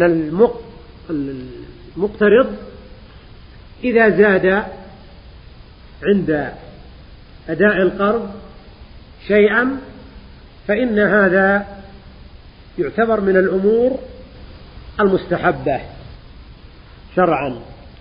المقترض إذا زاد عند أداء القرض شيئا فإن هذا يعتبر من الأمور المستحبة شرعا.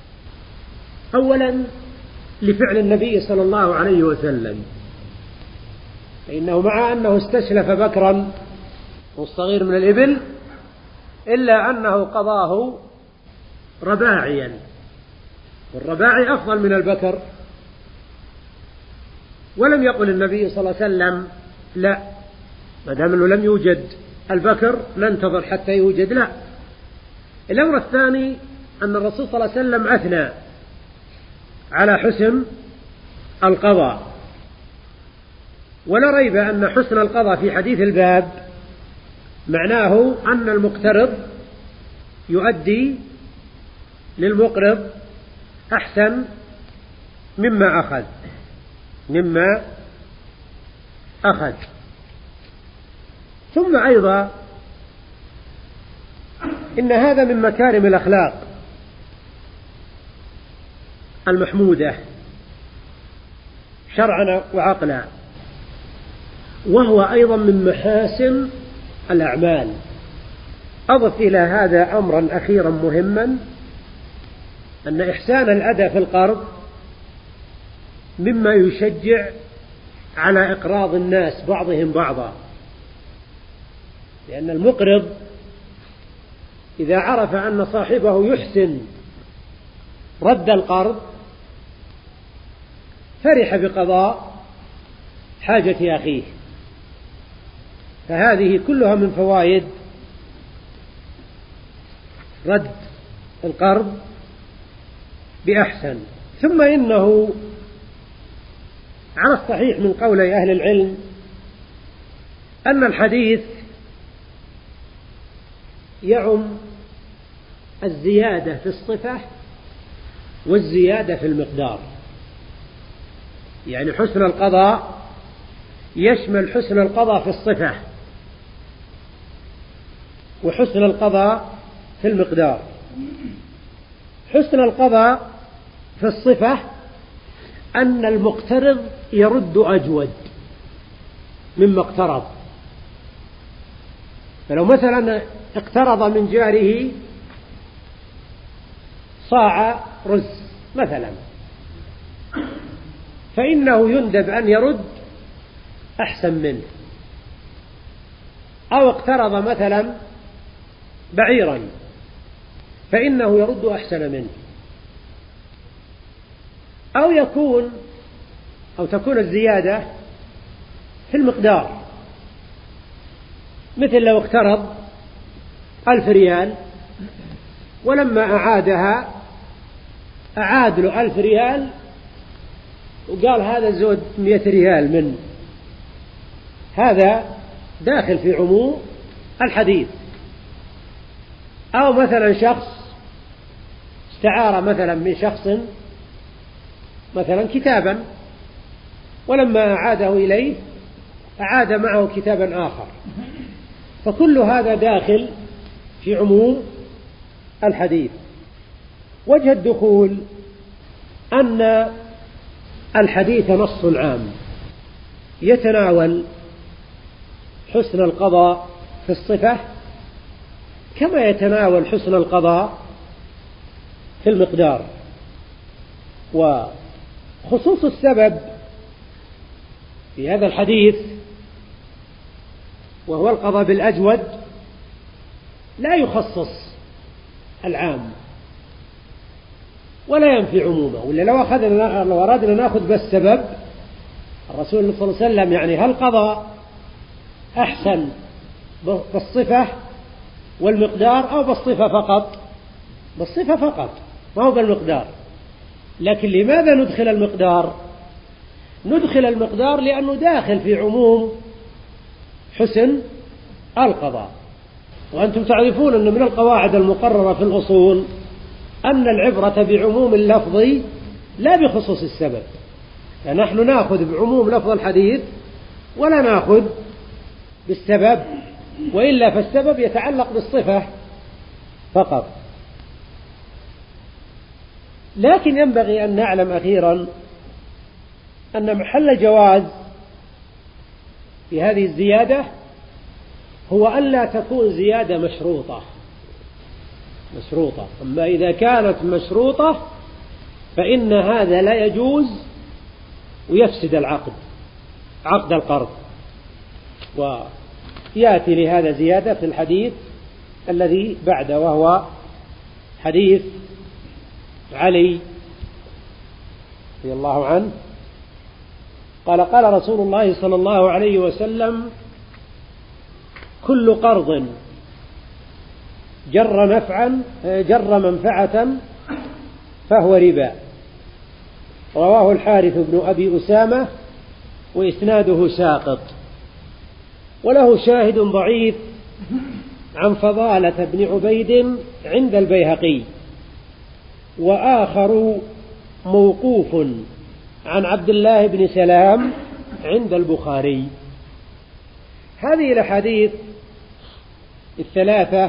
أولا لفعل النبي صلى الله عليه وسلم، فإنه مع أنه استسلف بكرا والصغير من الإبل إلا أنه قضاه رباعيا، والرباعي أفضل من البكر. ولم يقل النبي صلى الله عليه وسلم: لا، ما دام أنه لم يوجد البكر ننتظر حتى يوجد. لا. الأمر الثاني أن الرسول صلى الله عليه وسلم أثنى على حسن القضاء، ولا ريب أن حسن القضاء في حديث الباب معناه أن المقترض يؤدي للمقرض أحسن مما أخذ. ثم أيضا إن هذا من مكارم الأخلاق المحمودة شرعا وعقلا، وهو أيضا من محاسن الأعمال. أضف إلى هذا أمرا أخيرا مهما، أن إحسان الأداء في القرض مما يشجع على إقراض الناس بعضهم بعضا، لأن المقرض إذا عرف أن صاحبه يحسن رد القرض فرح بقضاء حاجة أخيه. فهذه كلها من فوائد رد القرض بأحسن. ثم إنه على الصحيح من قول أهل العلم أن الحديث يعم الزيادة في الصفة والزيادة في المقدار، يعني حسن القضاء يشمل حسن القضاء في الصفة وحسن القضاء في المقدار. حسن القضاء في الصفة أن المقترض يرد أجود مما اقترض، فلو مثلا اقترض من جاره صاع رز مثلا، فإنه يندب أن يرد أحسن منه. أو اقترض مثلا بعيرا فإنه يرد أحسن منه. أو تكون الزيادة في المقدار، مثل لو اقترض 1000 ريال ولما أعادها أعاد له 1000 ريال وقال هذا زود 100 ريال منه، هذا داخل في عموم الحديث. أو مثلا شخص استعار مثلا من شخص مثلا كتابا ولما أعاده إليه أعاد معه كتابا آخر، فكل هذا داخل في عموم الحديث. وجه الدخول أن الحديث نص عام يتناول حسن القضاء في الصفة كما يتناول حسن القضاء في المقدار. وخصوص السبب في هذا الحديث وهو القضاء بالأجود لا يخصص العام ولا ينفي عمومه، ولا لو أردنا نأخذ بس سبب الرسول صلى الله عليه وسلم، يعني هل قضى أحسن بالصفة والمقدار أو بالصفة فقط؟ بالصفة فقط ما هو بالمقدار. لكن لماذا ندخل المقدار؟ ندخل المقدار لأنه داخل في عموم حسن القضاء. وأنتم تعرفون أن من القواعد المقررة في الأصول أن العبرة بعموم اللفظ لا بخصوص السبب، فنحن نأخذ بعموم لفظ الحديث ولا نأخذ بالسبب، وإلا فالسبب يتعلق بالصفة فقط. لكن ينبغي أن نعلم أخيرا أن محل الجواز في هذه الزيادة هو أن لا تكون زيادة مشروطة. أما إذا كانت مشروطة فإن هذا لا يجوز ويفسد عقد القرض. ويأتي لهذا زيادة في الحديث الذي بعده، وهو حديث علي رضي الله عنه قال: قال رسول الله صلى الله عليه وسلم: كل قرض جر منفعة فهو ربا. رواه الحارث بن أبي أسامة وإسناده ساقط، وله شاهد ضعيف عن فضالة بن عبيد عند البيهقي، وآخر موقوف عن عبد الله بن سلام عند البخاري. هذه الأحاديث الثلاثة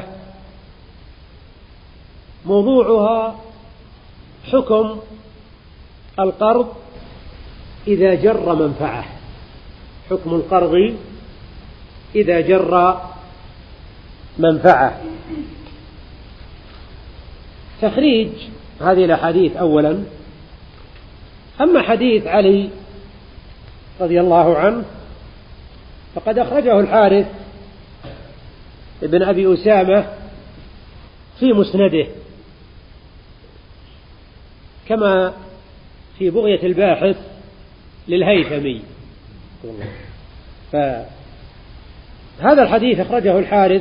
موضوعها حكم القرض إذا جر منفعة، حكم القرض إذا جر منفعة. تخريج هذه الأحاديث أولا: أما حديث علي رضي الله عنه فقد أخرجه الحارث بن أبي أسامة في مسنده كما في بغية الباحث للهيثمي. فهذا الحديث أخرجه الحارث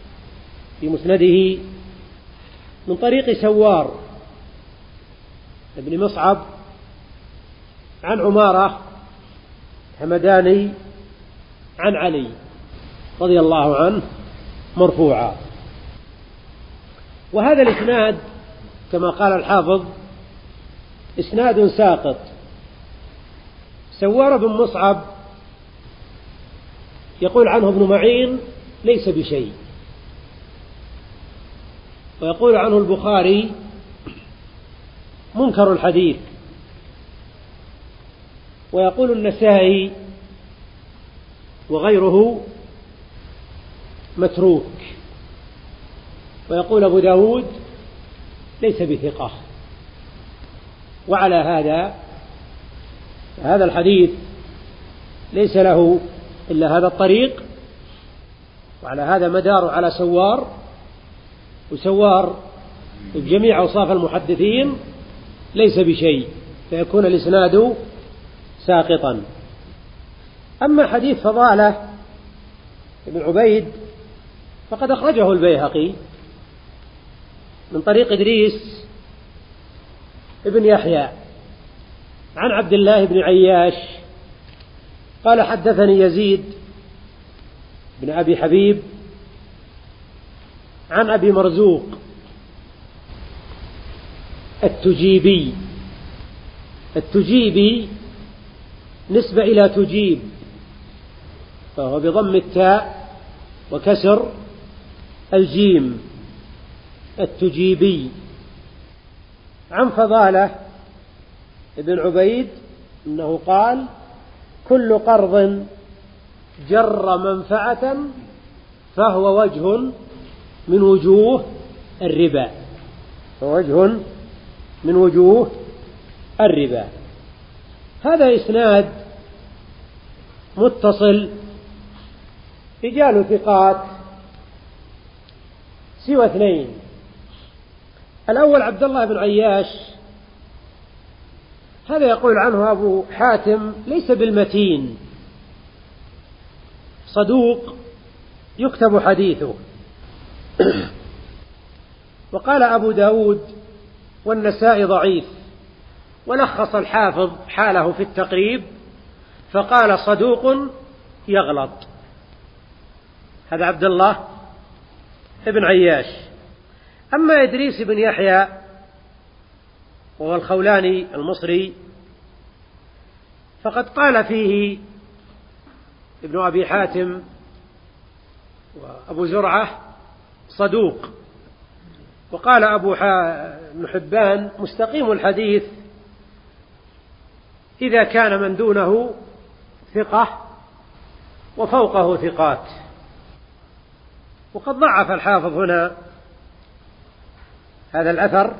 في مسنده من طريق سوار بن مصعب عن عمارة همداني عن علي رضي الله عنه مرفوعا. وهذا الإسناد كما قال الحافظ إسناد ساقط. سوار بن مصعب يقول عنه ابن معين ليس بشيء، ويقول عنه البخاري منكر الحديث، ويقول النسائي وغيره متروك، ويقول أبو داود ليس بثقة. وعلى هذا الحديث ليس له إلا هذا الطريق، وعلى هذا مدار على سوار، وسوار بجميع أوصاف المحدثين ليس بشيء، فيكون الإسناد ساقطا. أما حديث فضالة بن عبيد فقد أخرجه البيهقي من طريق إدريس ابن يحيى عن عبد الله بن عياش قال حدثني يزيد بن أبي حبيب عن أبي مرزوق التجيبي نسبة إلى تجيب، فهو بضم التاء وكسر الجيم، التجيبي، عن فضالة ابن عبيد إنه قال كل قرض جر منفعة فهو وجه من وجوه الربا، ووجه من وجوه الربا. هذا إسناد متصل رجال ثقات سوى اثنين. الأول عبد الله بن عياش، هذا يقول عنه أبو حاتم ليس بالمتين، صدوق يكتب حديثه. وقال أبو داود والنسائي ضعيف، ولخص الحافظ حاله في التقريب فقال صدوق يغلط. هذا عبد الله بن عياش. أما إدريس بن يحيى وهو الخولاني المصري فقد قال فيه ابن أبي حاتم وأبو زرعة صدوق، وقال ابن حبان مستقيم الحديث إذا كان من دونه ثقة وفوقه ثقات. وقد ضعف الحافظ هنا هذا الأثر،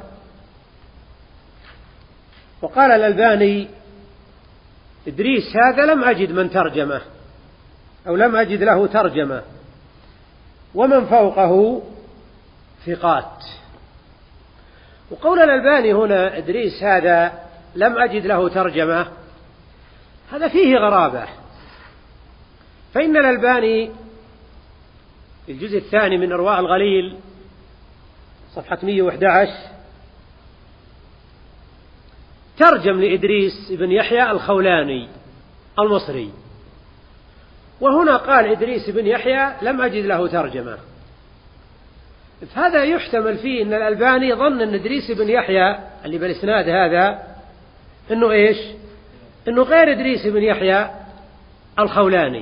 وقال الألباني إدريس هذا لم أجد من ترجمه أو لم أجد له ترجمة، ومن فوقه ثقات. وقول الألباني هنا إدريس هذا لم أجد له ترجمة هذا فيه غرابة، فإن الألباني في الجزء الثاني من إرواء الغليل صفحة 111 ترجم لإدريس بن يحيى الخولاني المصري، وهنا قال إدريس بن يحيى لم أجد له ترجمة. فهذا يحتمل فيه أن الألباني ظن أن إدريس بن يحيى اللي بالإسناد هذا أنه إيش؟ أنه غير إدريس بن يحيى الخولاني،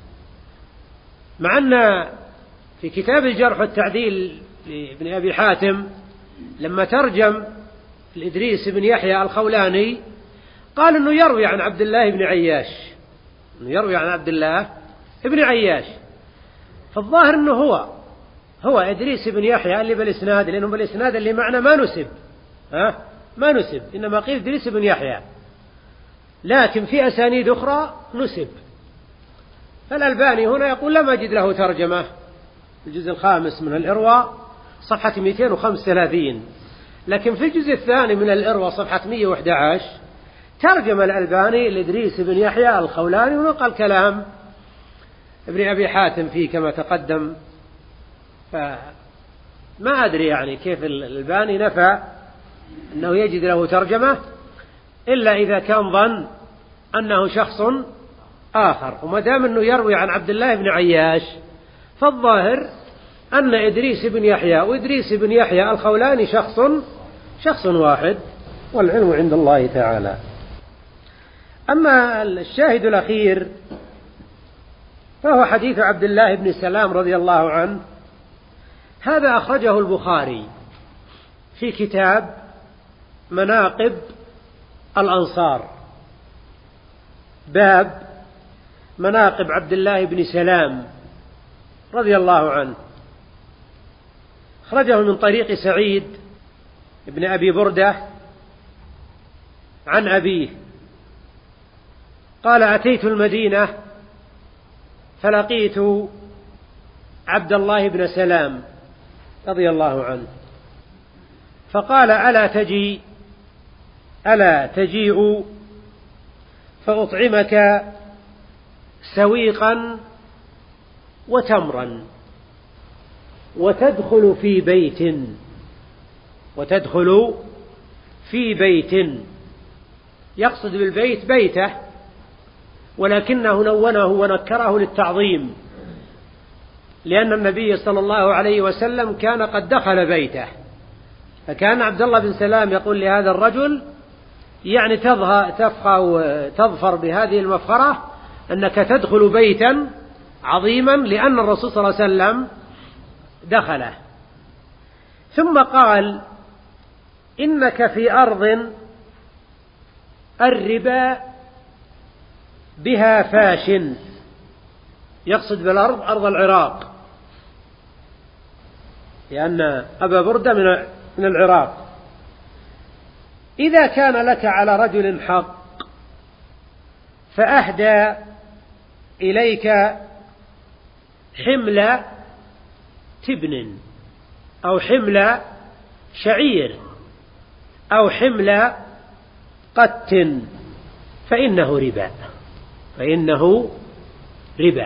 مع أن في كتاب الجرح والتعديل لابن أبي حاتم لما ترجم لإدريس بن يحيى الخولاني قال أنه يروي عن عبد الله بن عياش، أنه يروي عن عبد الله بن عياش. فالظاهر أنه هو إدريس بن يحيى اللي بالإسناد، لأنه بالإسناد اللي معنا ما نسب، إنما قيل إدريس بن يحيى، لكن في أسانيد أخرى نسب. فالألباني هنا يقول لم أجد له ترجمة، الجزء الخامس من الإرواء صفحة 235، لكن في الجزء الثاني من الإرواء صفحة 111 ترجم الألباني لإدريس بن يحيى الخولاني، ونقل كلام ابن أبي حاتم فيه كما تقدم. فما أدري يعني كيف الألباني نفى أنه يجد له ترجمة إلا إذا كان ظن أنه شخص آخر. وما دام أنه يروي عن عبد الله بن عياش فالظاهر أن إدريس بن يحيى وإدريس بن يحيى الخولاني شخص واحد، والعلم عند الله تعالى. أما الشاهد الأخير فهو حديث عبد الله بن سلام رضي الله عنه. هذا أخرجه البخاري في كتاب مناقب الأنصار، باب مناقب عبد الله بن سلام رضي الله عنه. أخرجه من طريق سعيد بن أبي بردة عن أبيه قال: أتيت المدينة فلقيت عبد الله بن سلام رضي الله عنه فقال: ألا تجيء فأطعمك سويقا وتمرا وتدخل في بيت. يقصد بالبيت بيته، ولكنه نونه ونكره للتعظيم، لأن النبي صلى الله عليه وسلم كان قد دخل بيته، فكان عبد الله بن سلام يقول لهذا الرجل يعني تظفر بهذه المفخرة أنك تدخل بيتا عظيما، لأن الرسول صلى الله عليه وسلم دخله. ثم قال: إنك في أرض الربا بها فاش. يقصد بالأرض أرض العراق، لأن أبا بردة من العراق. إذا كان لك على رجل حق فأهدى إليك حمل تبن أو حمل شعير أو حمل قت فإنه ربا.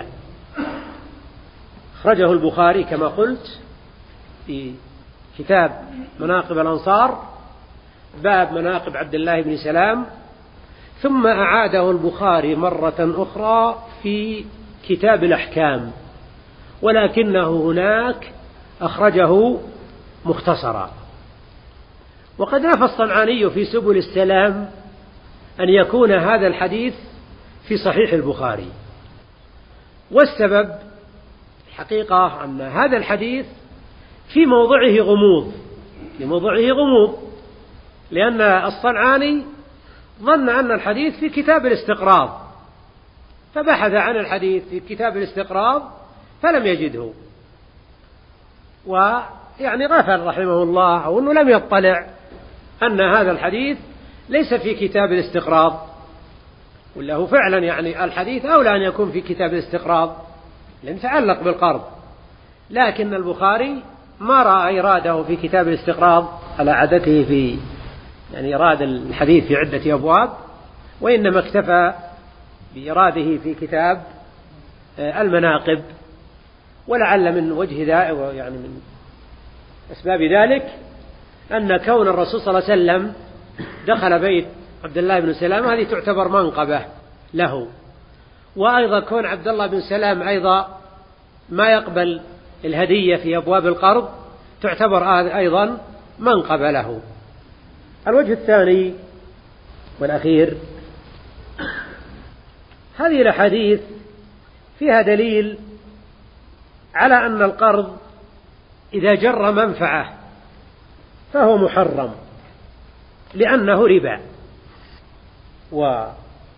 أخرجه البخاري كما قلت في كتاب مناقب الأنصار، باب مناقب عبد الله بن سلام، ثم أعاده البخاري مرة أخرى في كتاب الأحكام، ولكنه هناك أخرجه مختصرا. وقد نفى الصنعاني في سبل السلام أن يكون هذا الحديث في صحيح البخاري، والسبب الحقيقة أن هذا الحديث في موضعه غموض، لأن الصنعاني ظن أن الحديث في كتاب الاستقراض، فبحث عن الحديث في كتاب الاستقراض فلم يجده، ويعني غفل رحمه الله، أو أنه لم يطلع أن هذا الحديث ليس في كتاب الاستقراض، ولا هو فعلا يعني الحديث أولى أن يكون في كتاب الاستقراض لأن يتعلق بالقرض، لكن البخاري ما رأى إيراده في كتاب الاستقراض على عادته في يعني إيراد الحديث في عدة أبواب، وإنما اكتفى بإراده في كتاب المناقب. ولعل من وجه ذلك يعني من أسباب ذلك أن كون الرسول صلى الله عليه وسلم دخل بيت عبد الله بن سلام هذه تعتبر منقبة له، وأيضا كون عبد الله بن سلام أيضا ما يقبل الهدية في أبواب القرض تعتبر أيضا منقبة له. الوجه الثاني والأخير، هذه الأحاديث فيها دليل على أن القرض إذا جر منفعة فهو محرم لأنه ربا. وحمل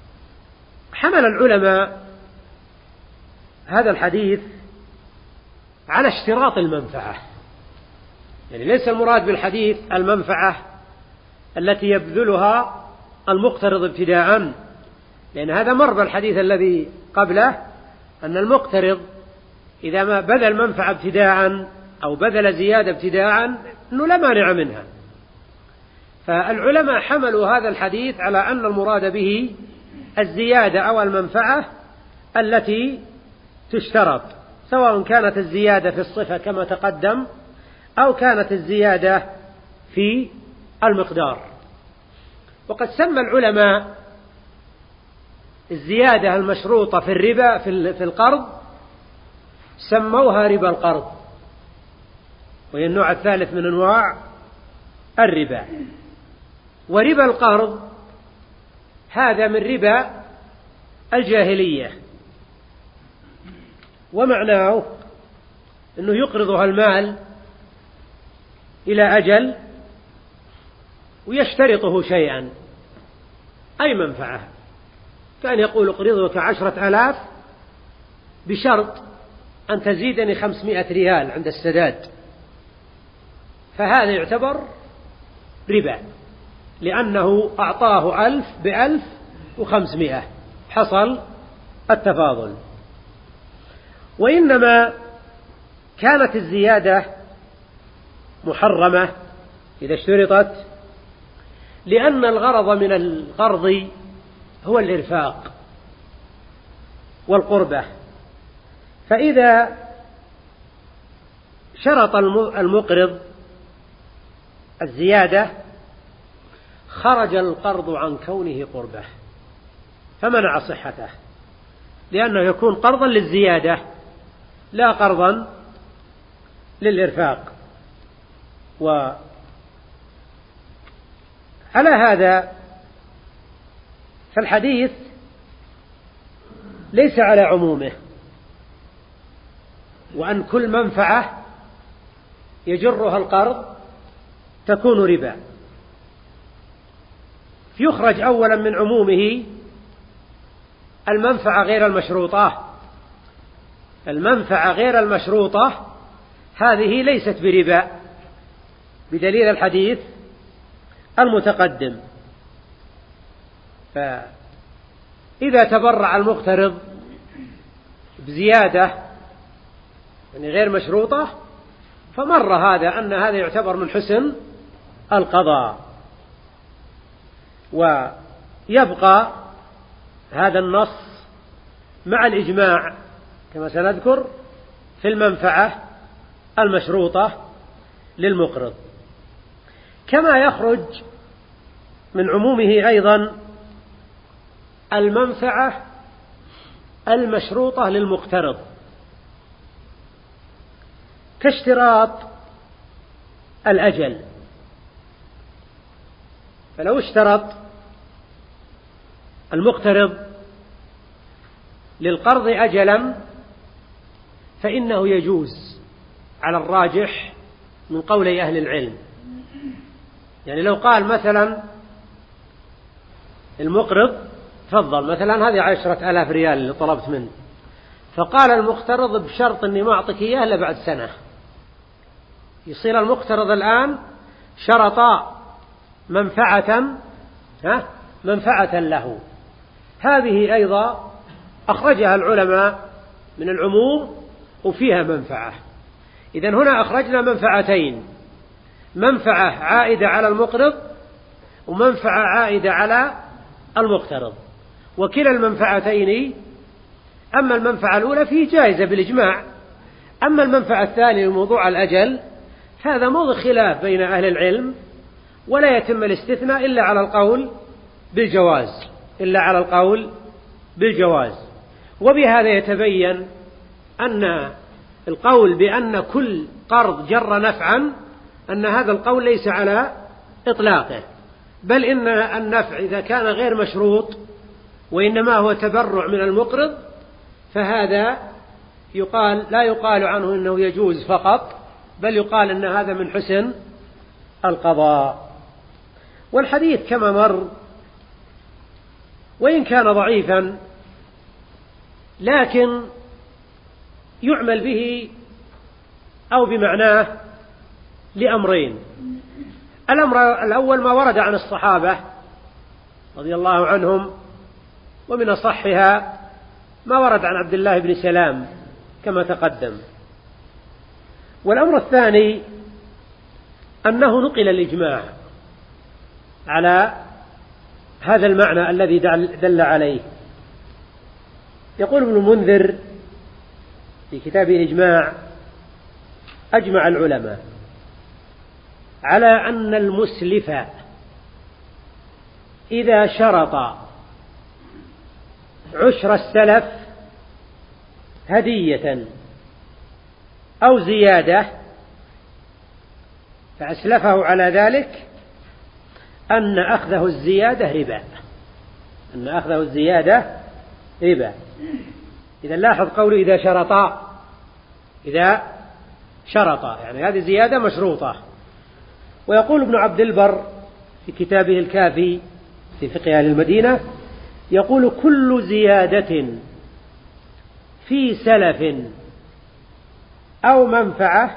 العلماء هذا الحديث على اشتراط المنفعة، يعني ليس المراد بالحديث المنفعة التي يبذلها المقترض ابتداء، لأن هذا مر بالحديث الذي قبله أن المقترض إذا ما بذل منفعة ابتداء أو بذل زيادة ابتداء أنه لا مانع منها. فالعلماء حملوا هذا الحديث على أن المراد به الزيادة أو المنفعة التي تشترط، سواء كانت الزيادة في الصفة كما تقدم أو كانت الزيادة في المقدار. وقد سمى العلماء الزيادة المشروطة في الربا في القرض سموها ربا القرض، وهي النوع الثالث من أنواع الربا. وربا القرض هذا من ربا الجاهلية، ومعناه أنه يقرضها المال إلى أجل ويشترطه شيئا، أي منفعة. كان يقول اقرضك 10,000 بشرط أن تزيدني 500 ريال عند السداد، فهذا يعتبر ربا، لأنه أعطاه 1000 ب1500، حصل التفاضل. وإنما كانت الزيادة محرمة إذا اشترطت، لأن الغرض من القرض هو الإرفاق والقربة، فإذا شرط المقرض الزيادة خرج القرض عن كونه قربة فمنع صحته، لأنه يكون قرضا للزيادة لا قرضا للإرفاق. وعلى هذا فالحديث ليس على عمومه، وأن كل منفعة يجرها القرض تكون ربا. يخرج أولا من عمومه المنفعة غير المشروطة. المنفعة غير المشروطة هذه ليست بربا بدليل الحديث المتقدم. فإذا تبرع المقترض بزيادة يعني غير مشروطة فمر هذا أن هذا يعتبر من حسن القضاء. ويبقى هذا النص مع الإجماع كما سنذكر في المنفعة المشروطة للمقرض. كما يخرج من عمومه أيضا المنفعة المشروطة للمقترض، كاشتراط الأجل. فلو اشترط المقترض للقرض أجلا فإنه يجوز على الراجح من قولي أهل العلم. يعني لو قال مثلا المقرض تفضل مثلا هذه 10,000 ريال اللي طلبت منه، فقال المقترض بشرط أني ما أعطيك إياه إلا بعد سنة، يصير المقترض الآن شرط منفعة له. هذه أيضا أخرجها العلماء من العموم وفيها منفعة. إذن هنا أخرجنا منفعتين، منفعة عائدة على المقرض ومنفعة عائدة على المقترض، وكلا المنفعتين أما المنفعة الأولى فيه جائزة بالإجماع، أما المنفعة الثانية لموضوع الأجل هذا موضع خلاف بين أهل العلم، ولا يتم الاستثناء إلا على القول بالجواز. وبهذا يتبين أن القول بأن كل قرض جر نفعا أن هذا القول ليس على إطلاقه، بل إن النفع إذا كان غير مشروط وإنما هو تبرع من المقرض فهذا لا يقال عنه إنه يجوز فقط، بل يقال أن هذا من حسن القضاء. والحديث كما مر وإن كان ضعيفا لكن يعمل به أو بمعناه لأمرين. الأمر الأول ما ورد عن الصحابة رضي الله عنهم، ومن أصحها ما ورد عن عبد الله بن سلام كما تقدم. والأمر الثاني أنه نقل الإجماع على هذا المعنى الذي دل عليه. يقول ابن المنذر في كتابه الإجماع: أجمع العلماء على أن المسلف إذا شرط عشر السلف هدية أو زيادة فأسلفه على ذلك أن أخذه الزيادة ربا، أن أخذه الزيادة ربا. إذا لاحظ قوله إذا شرط يعني هذه زيادة مشروطة. ويقول ابن عبد البر في كتابه الكافي في فقه أهل المدينة، يقول كل زيادة في سلف أو منفعة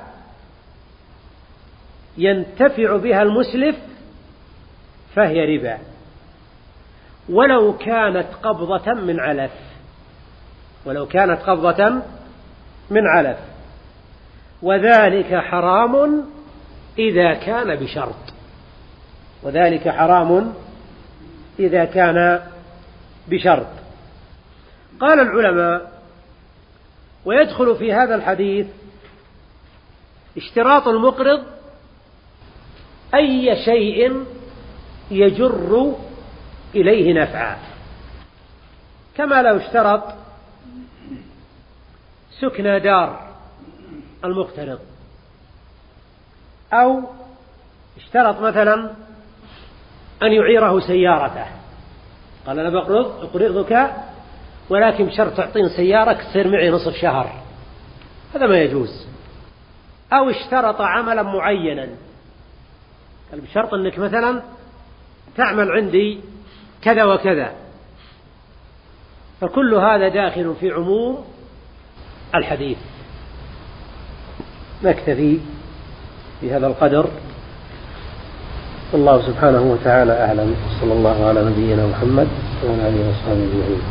ينتفع بها المسلف فهي ربا ولو كانت قبضة من علف، ولو كانت قبضة من علف، وذلك حرام إذا كان بشرط، وذلك حرام إذا كان بشرط. قال العلماء: ويدخل في هذا الحديث اشتراط المقرض أي شيء يجر إليه نفعا، كما لو اشترط سكن دار المقترض، أو اشترط مثلا أن يعيره سيارته، قال أنا أقرضك ولكن بشرط تعطين سيارة تصير معي نصف شهر، هذا ما يجوز. أو اشترط عملا معينا، قال بشرط أنك مثلا تعمل عندي كذا وكذا، فكل هذا داخل في عموم الحديث. نكتفي بهذا القدر، والله سبحانه وتعالى أعلم، صلى الله على نبينا محمد وعلى آله وصحبه أجمعين.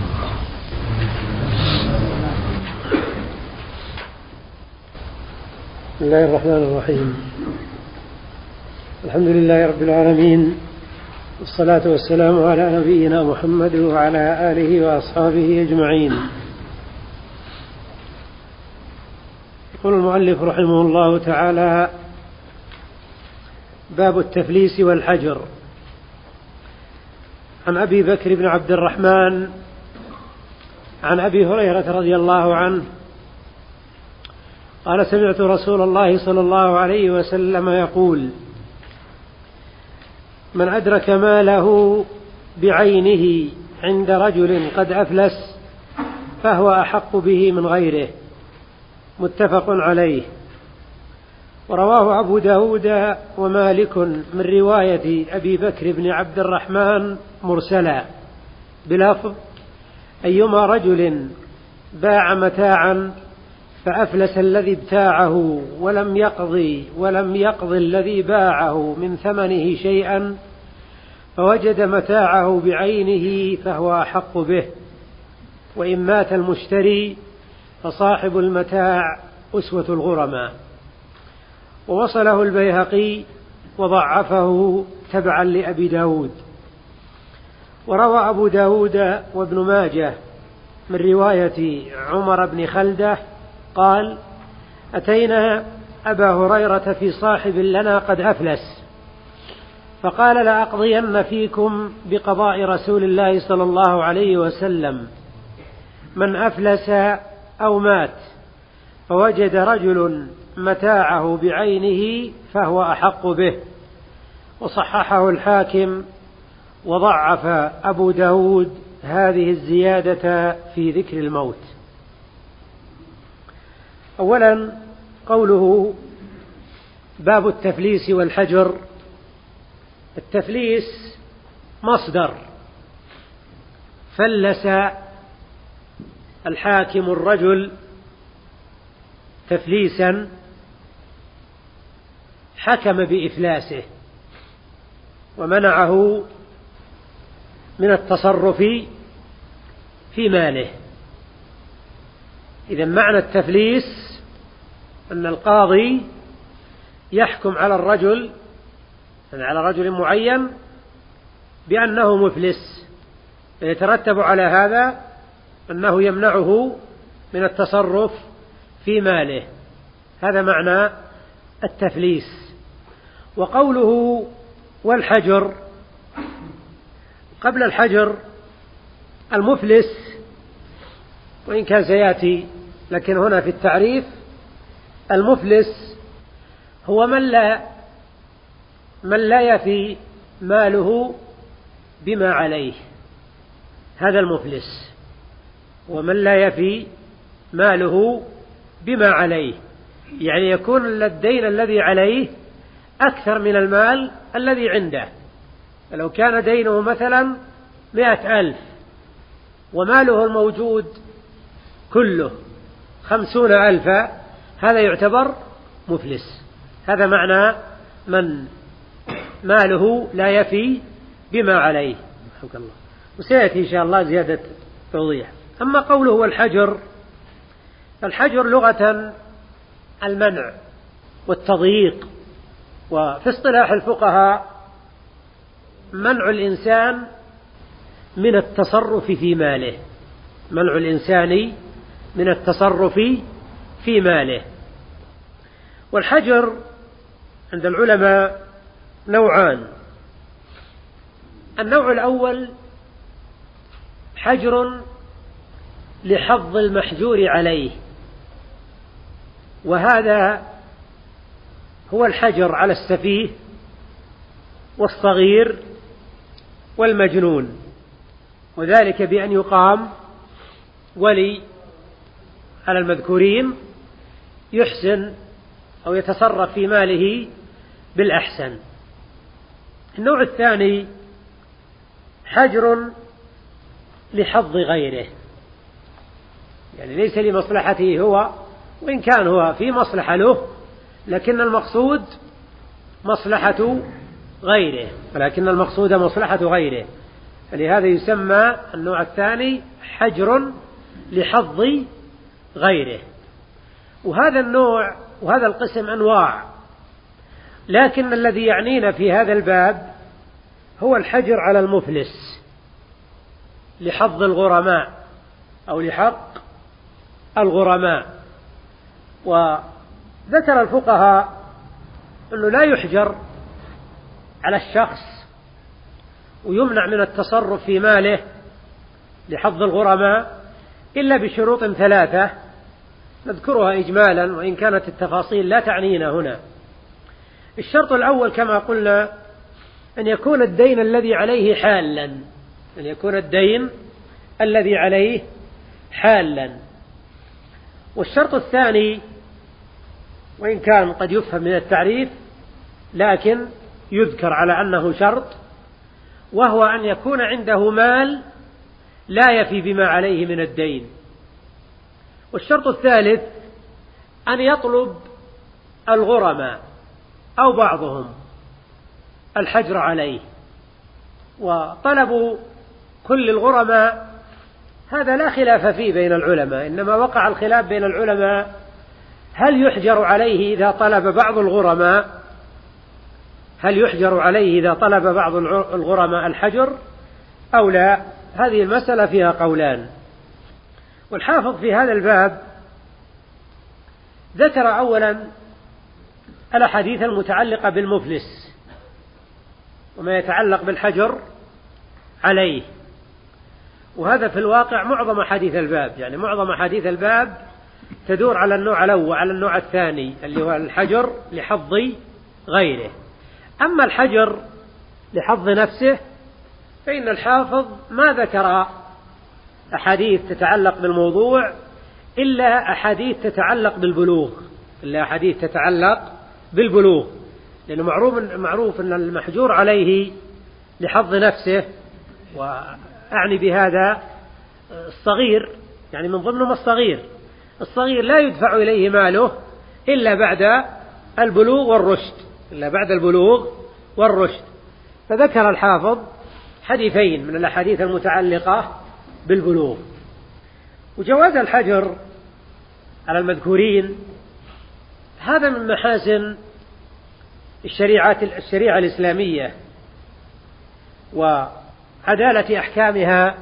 بسم الله الرحمن الرحيم، الحمد لله رب العالمين، والصلاة والسلام على نبينا محمد وعلى آله وأصحابه أجمعين. يقول المؤلف رحمه الله تعالى: باب التفليس والحجر. عن أبي بكر بن عبد الرحمن عن أبي هريرة رضي الله عنه قال: سمعت رسول الله صلى الله عليه وسلم يقول: من أدرك ماله بعينه عند رجل قد أفلس فهو أحق به من غيره. متفق عليه. ورواه أبو داود ومالك من رواية أبي بكر بن عبد الرحمن مرسلا بلفظ: أيما رجل باع متاعا فأفلس الذي ابتاعه ولم يقض الذي باعه من ثمنه شيئا فوجد متاعه بعينه فهو أحق به، وإن مات المشتري فصاحب المتاع أسوة الغرماء. ووصله البيهقي وضعفه تبعا لأبي داود. وروى أبو داود وابن ماجه من رواية عمر بن خلدة قال: أتينا أبا هريرة في صاحب لنا قد أفلس، فقال: لأقضين فيكم بقضاء رسول الله صلى الله عليه وسلم: من أفلس أو مات فوجد رجل متاعه بعينه فهو أحق به. وصححه الحاكم وضعف أبو داود هذه الزيادة في ذكر الموت. أولا قوله باب التفليس والحجر. التفليس مصدر فلس الحاكم الرجل تفليسا، حكم بإفلاسه ومنعه من التصرف في ماله. إذا معنى التفليس أن القاضي يحكم على الرجل، يعني على رجل معين، بأنه مفلس، فيترتب على هذا أنه يمنعه من التصرف في ماله. هذا معنى التفليس. وقوله والحجر، قبل الحجر المفلس، وإن كان سيأتي لكن هنا في التعريف المفلس هو من لا يفي ماله بما عليه. هذا المفلس ومن لا يفي ماله بما عليه، يعني يكون الدين الذي عليه أكثر من المال الذي عنده. لو كان دينه مثلا 100,000 وماله الموجود كله 50,000، هذا يعتبر مفلس. هذا معنى من ماله لا يفي بما عليه. رحمك الله. وسيأتي إن شاء الله زيادة توضيح. أما قوله والحجر، الحجر لغة المنع والتضييق، وفي اصطلاح الفقهاء منع الإنسان من التصرف في ماله، منع الإنسان من التصرف في ماله. والحجر عند العلماء نوعان. النوع الأول حجر لحظ المحجور عليه، وهذا هو الحجر على السفيه والصغير والمجنون، وذلك بأن يقام ولي على المذكورين يحسن أو يتصرف في ماله بالأحسن. النوع الثاني حجر لحظ غيره، يعني ليس لمصلحته هو، وإن كان هو في مصلحة له، لكن المقصود مصلحة غيره، ولكن المقصود مصلحة غيره، فلهذا يسمى النوع الثاني حجر لحظ غيره. وهذا النوع وهذا القسم أنواع، لكن الذي يعنينا في هذا الباب هو الحجر على المفلس لحظ الغرماء أو لحق الغرماء. وذكر الفقهاء أنه لا يحجر على الشخص ويمنع من التصرف في ماله لحظ الغرماء إلا بشروط 3 نذكرها إجمالا، وإن كانت التفاصيل لا تعنينا هنا. الشرط الأول كما قلنا أن يكون الدين الذي عليه حالا، أن يكون الدين الذي عليه حالا. والشرط الثاني وإن كان قد يفهم من التعريف لكن يذكر على أنه شرط، وهو أن يكون عنده مال لا يفي بما عليه من الدين. والشرط الثالث أن يطلب الغرماء أو بعضهم الحجر عليه. وطلب كل الغرماء هذا لا خلاف فيه بين العلماء، إنما وقع الخلاف بين العلماء هل يحجر عليه إذا طلب بعض الغرماء، هل يحجر عليه إذا طلب بعض الغرماء الحجر أو لا. هذه المسألة فيها قولان. والحافظ في هذا الباب ذكر أولا الأحاديث المتعلقة بالمفلس وما يتعلق بالحجر عليه، وهذا في الواقع معظم حديث الباب، يعني معظم حديث الباب تدور على النوع الأول وعلى النوع الثاني اللي هو الحجر لحظ غيره. أما الحجر لحظ نفسه فإن الحافظ ما ذكر أحاديث تتعلق بالموضوع إلا أحاديث تتعلق بالبلوغ، لأنه معروف أن المحجور عليه لحظ نفسه، وأعني بهذا الصغير، يعني من ضمنهم الصغير لا يدفع إليه ماله إلا بعد البلوغ والرشد. فذكر الحافظ حديثين من الأحاديث المتعلقة بالبلوغ. وجواز الحجر على المذكورين هذا من محاسن الشريعة الإسلامية وعدالة أحكامها،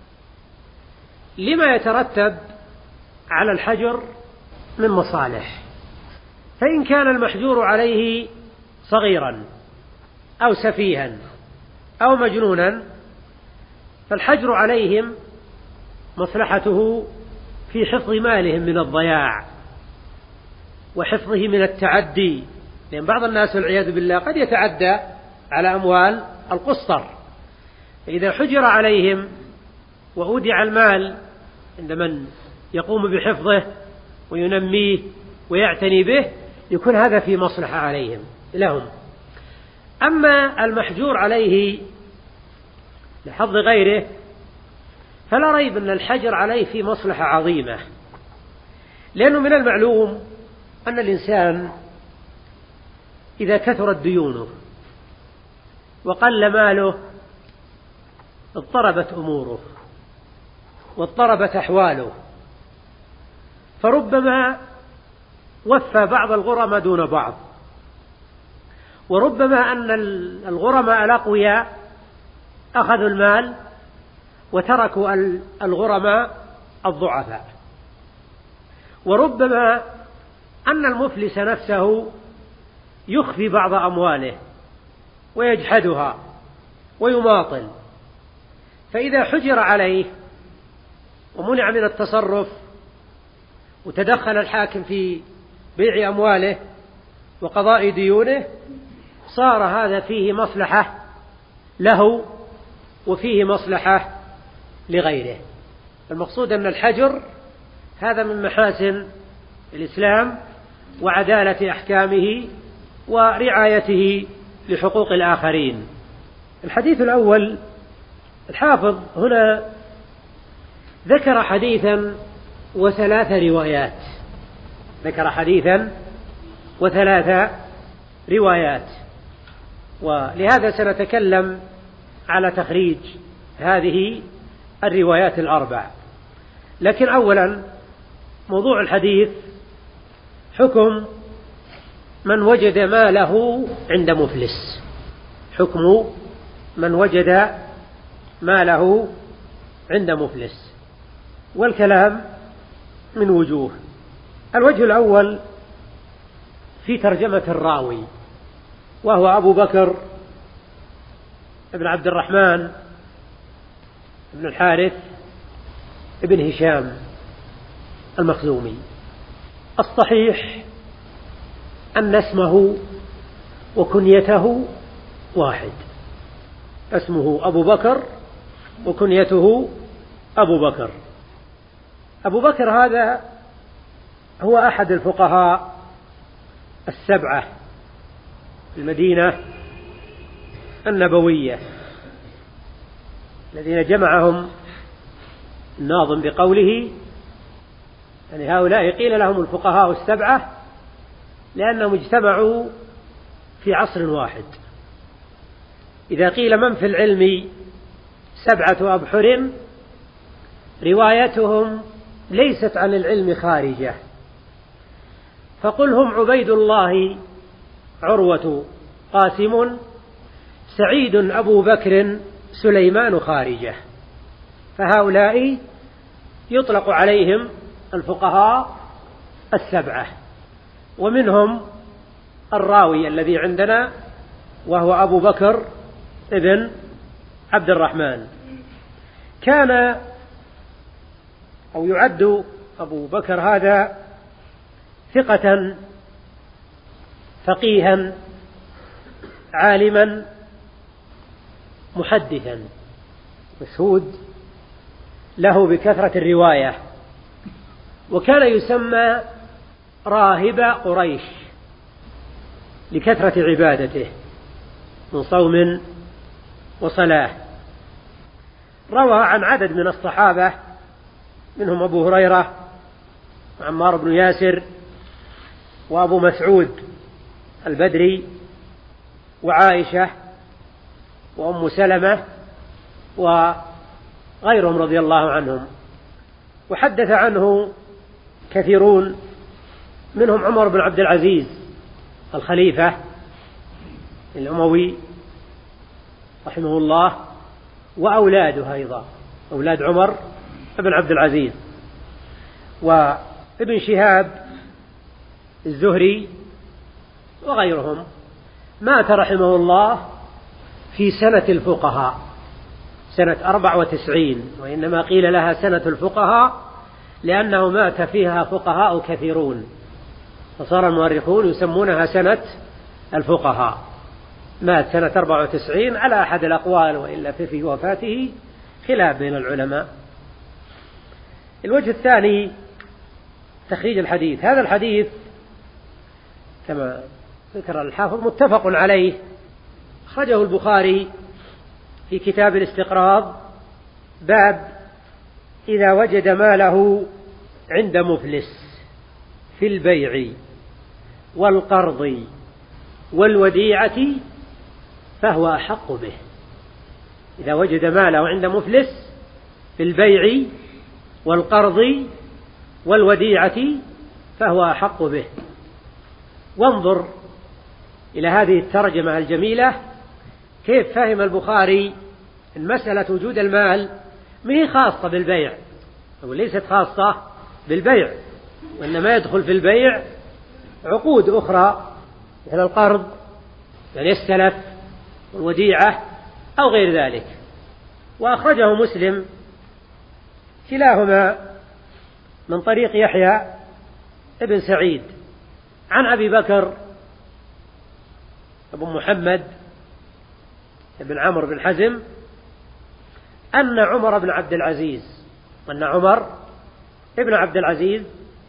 لما يترتب على الحجر من مصالح. فإن كان المحجور عليه صغيرا أو سفيها أو مجنونا، فالحجر عليهم مصلحته في حفظ مالهم من الضياع وحفظه من التعدي، لأن بعض الناس والعياذ بالله قد يتعدى على أموال القسطر، فإذا حجر عليهم وأودع المال عند من يقوم بحفظه وينميه ويعتني به، يكون هذا في مصلحة عليهم لهم. أما المحجور عليه لحظ غيره فلا ريب أن الحجر عليه في مصلحة عظيمة، لأنه من المعلوم أن الإنسان إذا كثرت ديونه وقل ماله اضطربت أموره واضطربت أحواله، فربما وفى بعض الغرماء دون بعض، وربما أن الغرماء الأقوياء أخذوا المال وتركوا الغرماء الضعفاء، وربما أن المفلس نفسه يخفي بعض أمواله ويجحدها ويماطل، فإذا حجر عليه ومنع من التصرف وتدخل الحاكم في بيع أمواله وقضاء ديونه، صار هذا فيه مصلحة له وفيه مصلحة لغيره. المقصود أن الحجر هذا من محاسن الإسلام وعدالة أحكامه ورعايته لحقوق الآخرين. الحديث الأول، الحافظ هنا ذكر حديثا وثلاث روايات، ذكر حديثا وثلاث روايات، ولهذا سنتكلم على تخريج هذه الروايات الأربع. لكن أولا موضوع الحديث حكم من وجد ماله عند مفلس، حكم من وجد ماله عند مفلس. والكلام من وجوه. الوجه الأول في ترجمة الراوي، وهو أبو بكر ابن عبد الرحمن ابن الحارث ابن هشام المخزومي. الصحيح أن اسمه وكنيته واحد، اسمه أبو بكر وكنيته أبو بكر. أبو بكر هذا هو أحد الفقهاء السبعة في المدينة النبوية الذين جمعهم الناظم بقوله، يعني هؤلاء قيل لهم الفقهاء السبعة لأنهم اجتمعوا في عصر واحد. إذا قيل من في العلم سبعة أبحر، روايتهم ليست عن العلم خارجة، فقل هم عبيد الله عروة قاسم سعيد أبو بكر سليمان خارجة. فهؤلاء يطلق عليهم الفقهاء السبعة، ومنهم الراوي الذي عندنا وهو أبو بكر ابن عبد الرحمن. كان أو يعد أبو بكر هذا ثقة فقيها عالما محدثا مشهود له بكثرة الرواية، وكان يسمى راهب قريش لكثرة عبادته من صوم وصلاة. روى عن عدد من الصحابة منهم أبو هريرة وعمار بن ياسر وأبو مسعود البدري وعائشة وأم سلمة وغيرهم رضي الله عنهم. وحدث عنه كثيرون منهم عمر بن عبد العزيز الخليفة الأموي رحمه الله، وأولاده أيضا، أولاد عمر بن عبد العزيز، وابن شهاب الزهري وغيرهم. مات رحمه الله في سنة الفقهاء، سنة 94، وإنما قيل لها سنة الفقهاء لأنه مات فيها فقهاء كثيرون، فصار المؤرخون يسمونها سنة الفقهاء. مات سنة 94 على أحد الأقوال، وإلا في وفاته خلاف بين العلماء. الوجه الثاني تخريج الحديث. هذا الحديث كما ذكر الحافظ متفق عليه، أخرجه البخاري في كتاب الاستقراض، باب إذا وجد ماله عند مفلس في البيع والقرض والوديعة فهو أحق به. إذا وجد ماله عند مفلس في البيع والقرض والوديعة فهو أحق به. وانظر إلى هذه الترجمة الجميلة كيف فهم البخاري المسألة وجود المال ما هي خاصة بالبيع، أو ليست خاصة بالبيع، وإنما يدخل في البيع عقود أخرى مثل القرض يعني السلف والوديعة أو غير ذلك. وأخرجه مسلم كلاهما من طريق يحيى ابن سعيد عن أبي بكر أبو محمد بن عمرو بن حزم أن عمر بن عبد العزيز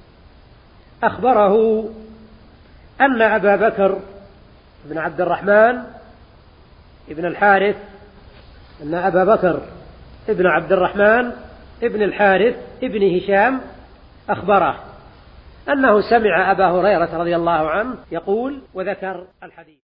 أخبره أن أبا بكر بن عبد الرحمن ابن الحارث ابن الحارث ابن هشام أخبره أنه سمع أبا هريرة رضي الله عنه يقول، وذكر الحديث.